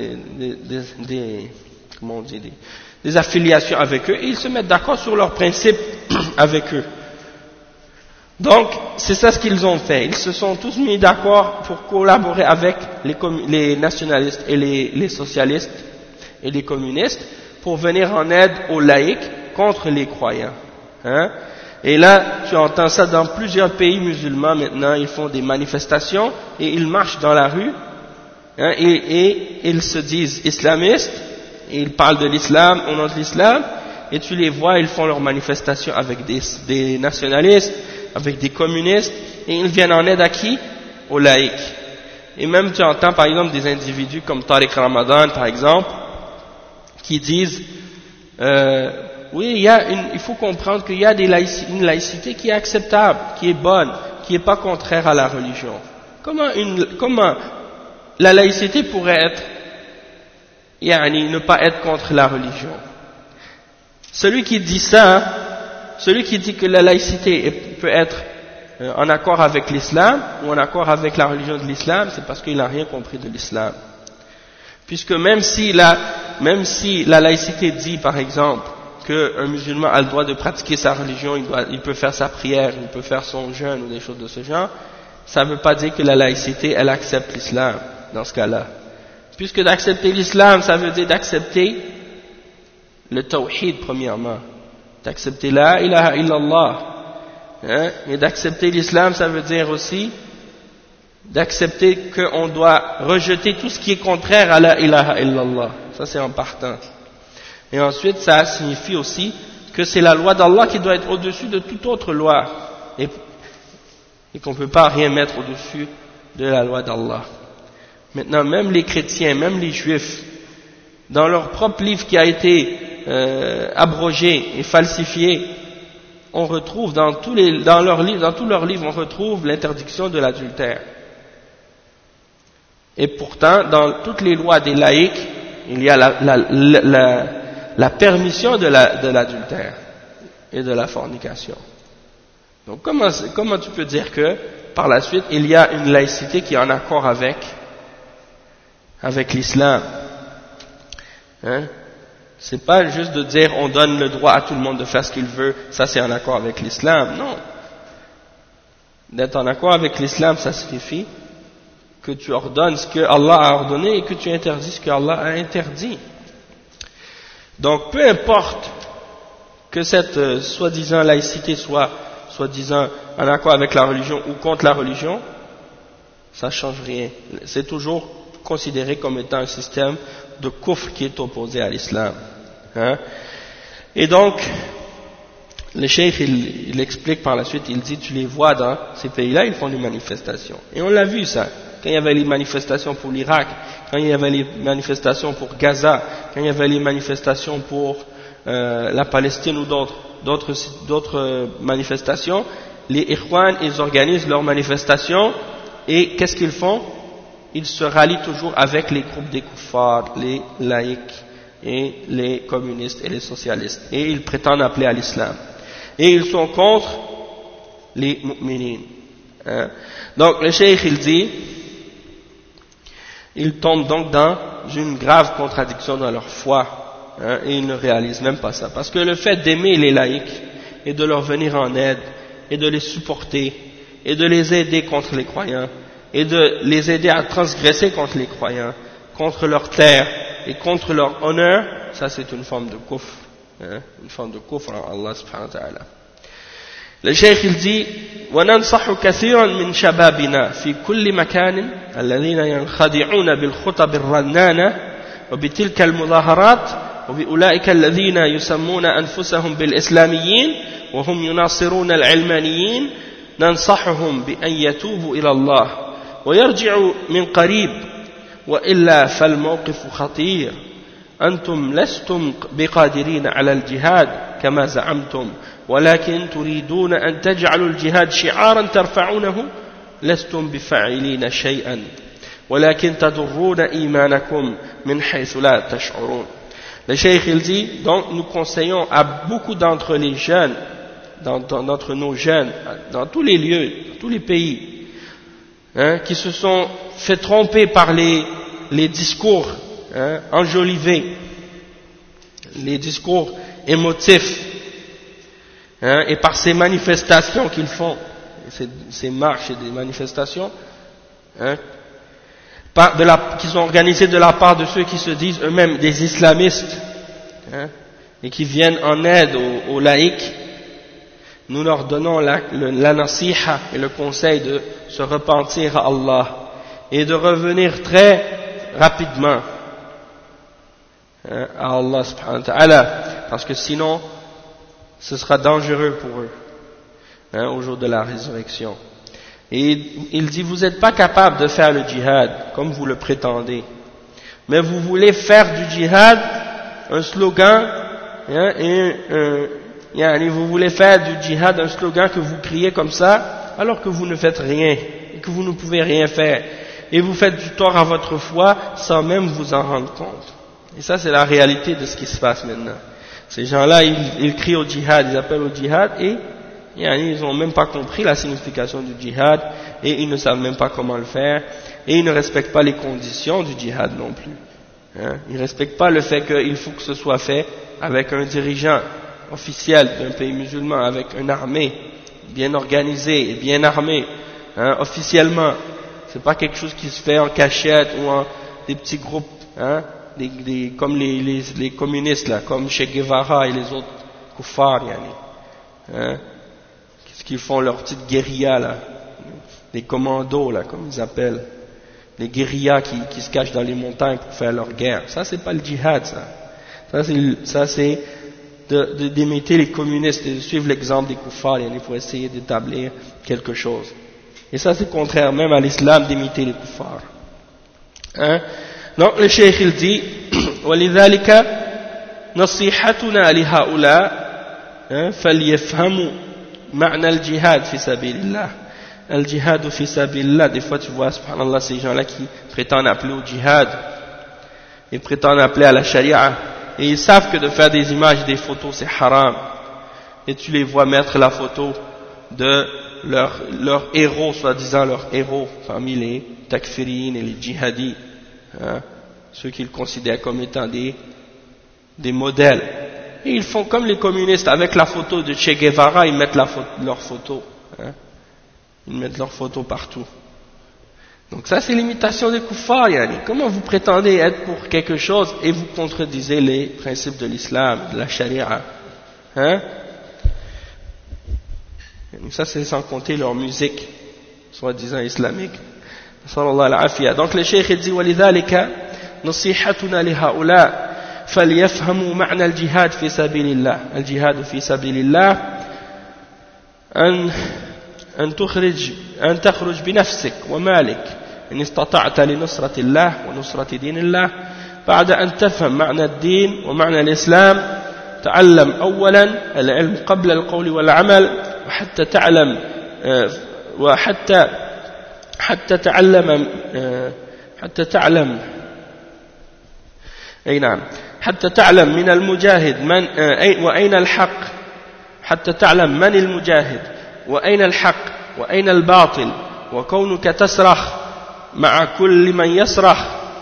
des affiliations avec eux, et ils se mettent d'accord sur leurs principes avec eux. Donc, c'est ça ce qu'ils ont fait. Ils se sont tous mis d'accord pour collaborer avec les nationalistes et les socialistes et les communistes pour venir en aide aux laïcs contre les croyants. Et là, tu entends ça dans plusieurs pays musulmans maintenant, ils font des manifestations et ils marchent dans la rue, et ils se disent islamistes, et ils parlent de l'islam, au nom de l'islam, et tu les vois, ils font leurs manifestations avec des nationalistes, avec des communistes, et ils viennent en aide à qui? Aux laïcs. Et même tu entends par exemple des individus comme Tariq Ramadan par exemple, qui disent oui, il faut comprendre qu'il y a une laïcité qui est acceptable, qui est bonne, qui n'est pas contraire à la religion. Comment la laïcité pourrait être, ne pas être contre la religion? Celui qui dit ça, celui qui dit que la laïcité peut être en accord avec l'islam ou en accord avec la religion de l'islam, c'est parce qu'il n'a rien compris de l'islam. Puisque même si la laïcité dit par exemple qu'un musulman a le droit de pratiquer sa religion, il peut faire sa prière, il peut faire son jeûne ou des choses de ce genre, ça ne veut pas dire que la laïcité, elle accepte l'islam dans ce cas-là. Puisque d'accepter l'islam, ça veut dire d'accepter le tawhid premièrement, d'accepter la ilaha illallah, et d'accepter l'islam, ça veut dire aussi d'accepter qu'on doit rejeter tout ce qui est contraire à la ilaha illallah. Ça c'est en partant. Et ensuite ça signifie aussi que c'est la loi d'Allah qui doit être au-dessus de toute autre loi, et qu'on ne peut pas rien mettre au-dessus de la loi d'Allah. Maintenant, même les chrétiens, même les juifs, dans leur propre livre qui a été abrogé et falsifié, on retrouve dans tous leurs livres, on retrouve l'interdiction de l'adultère. Et pourtant, dans toutes les lois des laïcs, il y a la permission de l'adultère et de la fornication. Donc comment tu peux dire que par la suite il y a une laïcité qui est en accord avec l'islam? C'est pas juste de dire on donne le droit à tout le monde de faire ce qu'il veut, ça c'est en accord avec l'islam. Non. D'être en accord avec l'islam, ça signifie que tu ordonnes ce que Allah a ordonné et que tu interdis ce que Allah a interdit. Donc peu importe que cette soi-disant laïcité soit soi-disant en accord avec la religion ou contre la religion, ça ne change rien. C'est toujours considéré comme étant un système de kufr qui est opposé à l'islam. Et donc, le cheikh il explique par la suite, il dit tu les vois dans ces pays-là, ils font des manifestations. Et on l'a vu ça, quand il y avait les manifestations pour l'Irak, quand il y avait les manifestations pour Gaza, quand quand il y avait les manifestations pour la Palestine ou d'autres manifestations, les Ikhwan, ils organisent leurs manifestations et qu'est-ce qu'ils font? Ils se rallient toujours avec les groupes des kuffars, les laïcs et les communistes et les socialistes, et ils prétendent appeler à l'islam. Et ils sont contre les mu'minines. Hein? Donc le cheikh il dit, ils tombent donc dans une grave contradiction dans leur foi, hein, et ils ne réalisent même pas ça. Parce que le fait d'aimer les laïcs et de leur venir en aide et de les supporter et de les aider contre les croyants et de les aider à transgresser contre les croyants, contre leur terre et contre leur honneur, ça c'est une forme de kufr, hein, une forme de kufr en Allah subhanahu wa ta'ala. Le cheikh il dit وننصح كثيرا من شبابنا في كل مكان الذين ينخدعون بالخطب الرنانة وبتلك المظاهرات وبأولئك الذين يسمون أنفسهم بالإسلاميين وهم يناصرون العلمانيين ننصحهم بأن يتوبوا إلى الله ويرجعوا من قريب وإلا فالموقف خطير أنتم لستم بقادرين على الجهاد كما زعمتم ولكن تريدون أن تجعلوا الجهاد شعارا ترفعونه لستم بفاعلين شيئا ولكن تضرون إيمانكم من حيث لا تشعرون. Le cheikh il dit, donc nous conseillons à beaucoup d'entre les jeunes, d'entre nos jeunes, dans tous les lieux, tous les pays, hein, qui se sont fait tromper par les discours, hein, enjolivés, les discours émotifs, hein, et par ces manifestations qu'ils font, ces marches et des manifestations, hein, qui sont organisées de la part de ceux qui se disent eux-mêmes des islamistes, hein, et qui viennent en aide aux laïcs, nous leur donnons la nasiha et le conseil de se repentir à Allah et de revenir très rapidement, hein, à Allah subhanahu wa ta'ala, parce que sinon ce sera dangereux pour eux, hein, au jour de la résurrection. Et il dit, vous n'êtes pas capable de faire le djihad comme vous le prétendez, mais vous voulez faire du djihad un slogan, hein, et vous voulez faire du djihad un slogan que vous criez comme ça alors que vous ne faites rien et que vous ne pouvez rien faire, et vous faites du tort à votre foi sans même vous en rendre compte. Et ça c'est la réalité de ce qui se passe maintenant. Ces gens-là, ils crient au djihad, ils appellent au djihad, et ils n'ont même pas compris la signification du djihad, et ils ne savent même pas comment le faire, et ils ne respectent pas les conditions du djihad non plus. Hein? Ils ne respectent pas le fait qu'il faut que ce soit fait avec un dirigeant officiel d'un pays musulman, avec une armée bien organisée et bien armée, hein, officiellement. C'est pas quelque chose qui se fait en cachette ou en des petits groupes, hein, comme les communistes là, comme Che Guevara et les autres kuffars, hein, qu'est-ce qu'ils font, leur petite guérilla là, les commandos là, comme ils appellent, les guérillas qui se cachent dans les montagnes pour faire leur guerre. Ça c'est pas le djihad, ça c'est d'imiter les communistes et de suivre l'exemple des kuffars, pour essayer d'établir quelque chose. Et ça c'est contraire même à l'islam d'imiter les kuffars, hein. Donc le cheikh il dit وَلِذَلِكَ نَصِيحَتُنَا لِهَؤُلَاءِ فَلْيَفْهَمُوا مَعْنَى الْجِهَادِ فِي سَبِيلِ اللَّهِ. الْجِهَادُ فِي سَبِيلِ اللَّهِ. Des fois tu vois, subhanallah, ces gens-là qui prétendent appeler au djihad, ils prétendent appeler à la charia, et ils savent que de faire des images, des photos c'est haram, et tu les vois mettre la photo de leur héros, soi-disant leur héros, parmi les takfirines et les djihadis, hein, ceux qu'ils considèrent comme étant des modèles. Et ils font comme les communistes, avec la photo de Che Guevara, ils mettent leur photo, hein, ils mettent leur photo partout. Donc ça c'est l'imitation des kuffars, yani. Comment vous prétendez être pour quelque chose et vous contredisez les principes de l'islam, de la charia, hein? Et ça c'est sans compter leur musique, soi-disant islamique. Sallallahu alayhi wa. Donc le cheikh dit وَلِذَلِكَ نصيحتنا لهؤلاء فليفهموا معنى الجهاد في سبيل الله. الجهاد في سبيل الله أن تخرج بنفسك ومالك إن استطعت لنصرة الله ونصرة دين الله بعد أن تفهم معنى الدين ومعنى الإسلام تعلم أولا العلم قبل القول والعمل وحتى تعلم حتى تعلم أي نعم حتى تعلم من المجاهد وأين الحق حتى تعلم من المجاهد وأين الحق وأين الباطل وكونك تصرخ مع كل من يصرخ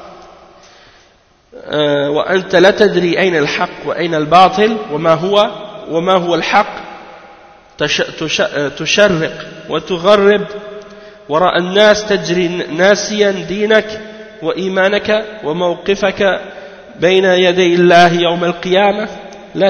وأنت لا تدري أين الحق وأين الباطل وما هو الحق تشرق وتغرب وراء الناس تجري ناسيا دينك وإيمانك وموقفك بين يدي الله يوم القيامة لا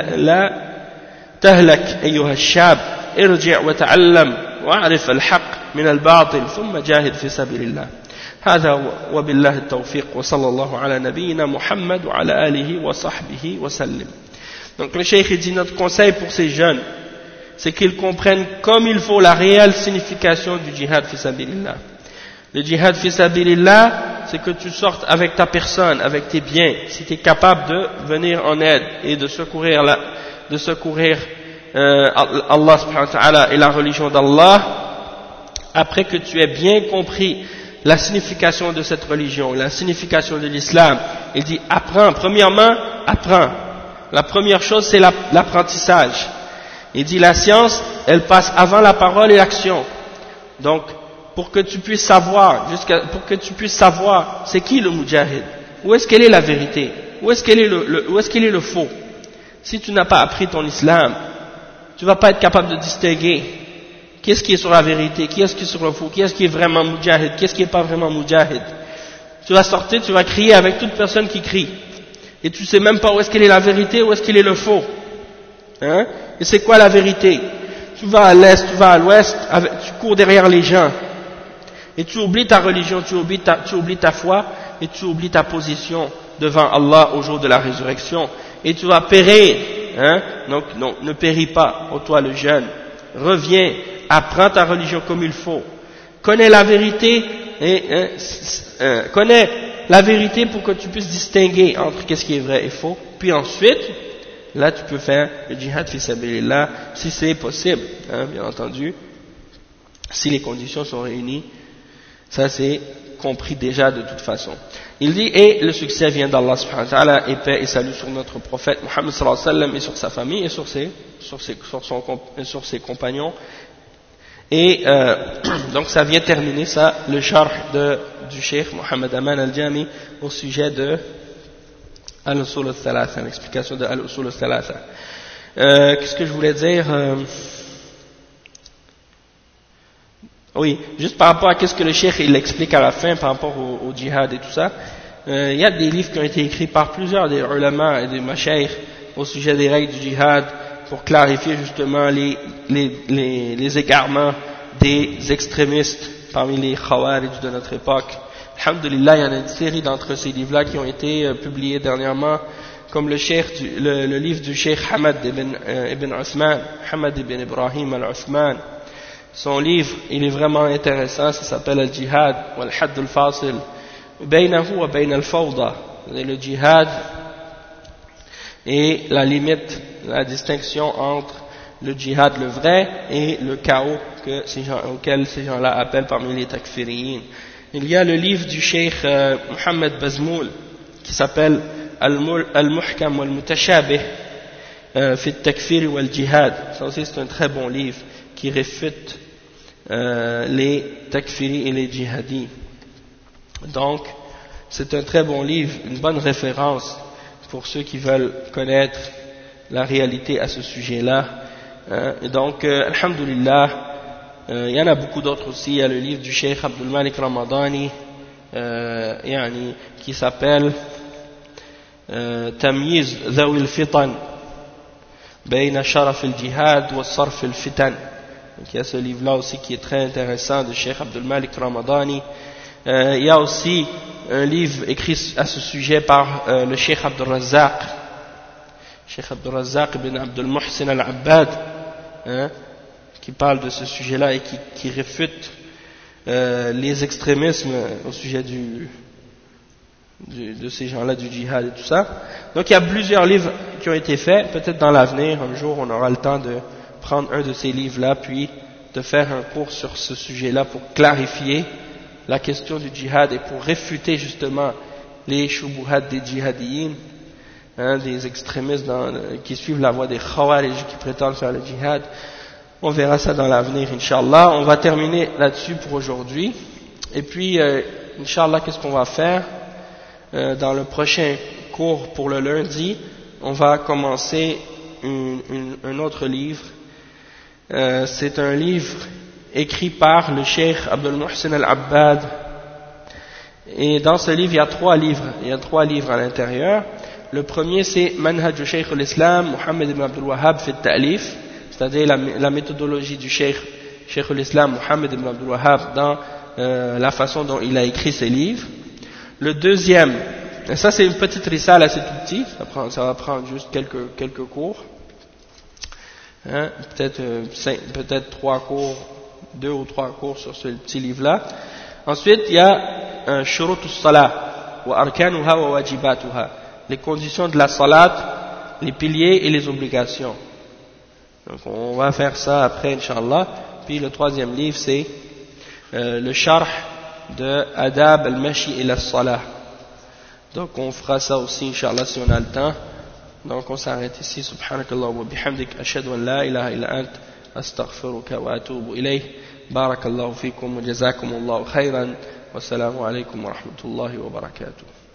تهلك أيها الشاب ارجع وتعلم واعرف الحق من الباطل ثم جاهد في سبيل الله هذا وبالله التوفيق وصلى الله على نبينا محمد وعلى آله وصحبه وسلم. Donc le cheikh dit notre conseil pour ces jeunes c'est qu'ils comprennent comme il faut la réelle signification du djihad fi sabilillah. Le djihad fi sabilillah, c'est que tu sortes avec ta personne, avec tes biens, si tu es capable de venir en aide et de secourir Allah subhanahu wa ta'ala et la religion d'Allah, après que tu aies bien compris la signification de cette religion, la signification de l'islam. Il dit apprends, premièrement, apprends. La première chose c'est l'apprentissage. Il dit la science, elle passe avant la parole et l'action. Donc, pour que tu puisses savoir c'est qui le mujahid, où est-ce qu'elle est la vérité, où est-ce qu'elle est le faux. Si tu n'as pas appris ton islam, tu ne vas pas être capable de distinguer qu'est-ce qui est sur la vérité, qui est-ce qui est sur le faux, qui est-ce qui est vraiment mujahid, qu'est-ce qui n'est pas vraiment mujahid. Tu vas sortir, tu vas crier avec toute personne qui crie. Et tu ne sais même pas où est-ce qu'elle est la vérité, où est-ce qu'elle est le faux. Hein? Et c'est quoi la vérité? Tu vas à l'est, tu vas à l'ouest, tu cours derrière les gens. Et tu oublies ta religion, tu oublies ta foi, et tu oublies ta position devant Allah au jour de la résurrection. Et tu vas périr. Hein? Donc, non, ne péris pas, ô toi le jeune. Reviens, apprends ta religion comme il faut. Connais la vérité, connais la vérité pour que tu puisses distinguer entre qu'est-ce qui est vrai et faux. Puis ensuite, là tu peux faire le djihad fi sabilillah, si c'est possible, hein, bien entendu, si les conditions sont réunies. Ça c'est compris déjà de toute façon. Il dit, et le succès vient d'Allah subhanahu wa ta'ala, et paix et salut sur notre prophète Muhammad sallallahu alayhi wa sallam, et sur sa famille, et sur ses compagnons. Et donc ça vient terminer ça, le sharh du cheikh Muhammad Aman al-Jami au sujet de Al-Usul al-Thalatha, l'explication de Al-Usul al-Thalatha. Qu'est-ce que je voulais dire? Oui, juste par rapport à qu'est-ce que le cheikh il explique à la fin par rapport au djihad et tout ça. Il y a des livres qui ont été écrits par plusieurs des ulama et des mashaykh au sujet des règles du djihad pour clarifier justement les égarements des extrémistes parmi les khawarij de notre époque. Alhamdulillah, il y en a une série d'entre ces livres-là qui ont été publiés dernièrement, comme le livre du cheikh Hamad ibn Uthman, Hamad ibn Ibrahim al-Uthman. Son livre, il est vraiment intéressant, ça s'appelle Al-Jihad wal-Hadd al-Fasil baynahu wa bayna al-Fawda, le djihad et la limite, la distinction entre le djihad le vrai et le chaos auquel ces gens-là appellent parmi les takfiriyin. Il y a le livre du cheikh Mohammed Bazmoul qui s'appelle Al-Muhkam wal-Mutashabih fi al-Takfir wal-Jihad. Ça aussi c'est un très bon livre qui réfute les takfiri et les djihadis. Donc c'est un très bon livre, une bonne référence pour ceux qui veulent connaître la réalité à ce sujet-là. Et donc alhamdulillah, il y en a beaucoup d'autres aussi. Il y a le livre du cheikh Abdul Malik Ramadani qui s'appelle Tamyiz Dhawi al-Fitan Bayna Sharaf al-Jihad wa Sarf al-Fitan. Donc il y a ce livre-là aussi qui est très intéressant de cheikh Abdul Malik Ramadani. Il y a aussi un livre écrit à ce sujet par le cheikh Abdul Razzaq, cheikh Abdul Razzaq ibn Abdul Muhsin al-Abbad, qui parle de ce sujet-là et qui réfute les extrémismes au sujet de ces gens-là du djihad et tout ça. Donc il y a plusieurs livres qui ont été faits. Peut-être dans l'avenir, un jour, on aura le temps de prendre un de ces livres-là, puis de faire un cours sur ce sujet-là pour clarifier la question du djihad et pour réfuter justement les shubuhat des djihadiyin, des extrémistes qui suivent la voie des khawarij qui prétendent faire le djihad. On verra ça dans l'avenir, Inch'Allah. On va terminer là-dessus pour aujourd'hui. Et puis, Inch'Allah, qu'est-ce qu'on va faire dans le prochain cours pour le lundi? On va commencer un autre livre. C'est un livre écrit par le Cheikh Abdul Muhsin Al-Abbad. Et dans ce livre, il y a trois livres à l'intérieur. Le premier, c'est Manhaj Cheikh al-Islam, Muhammad ibn Abdul Wahhab fi al-Ta'lif, c'est-à-dire la méthodologie du Cheikh al-Islam, Muhammad ibn Abdul Wahhab, dans la façon dont il a écrit ses livres. Le deuxième, et ça c'est une petite risale assez tout petit, ça va prendre juste quelques cours, peut-être 3 cours, 2 ou 3 cours sur ce petit livre-là. Ensuite, il y a Shurut as-Salah wa arkanuha wa wajibatuha, les conditions de la salat, les piliers et les obligations. Donc on va faire ça après, Inch'Allah. Puis le troisième livre, c'est le Sharh de Adab al-Mashi ila as-Salah. Donc on fera ça aussi, Inch'Allah, si on a le temps. Donc on s'arrête ici. Subhanakallah wa bihamdik, ashhadu an la ilaha illa ant, astaghfiruka wa atubu ilayh. Barakallahu fikum wa jazakumullahu khayran. Wassalamu alaykum wa rahmatullahi wa barakatuh.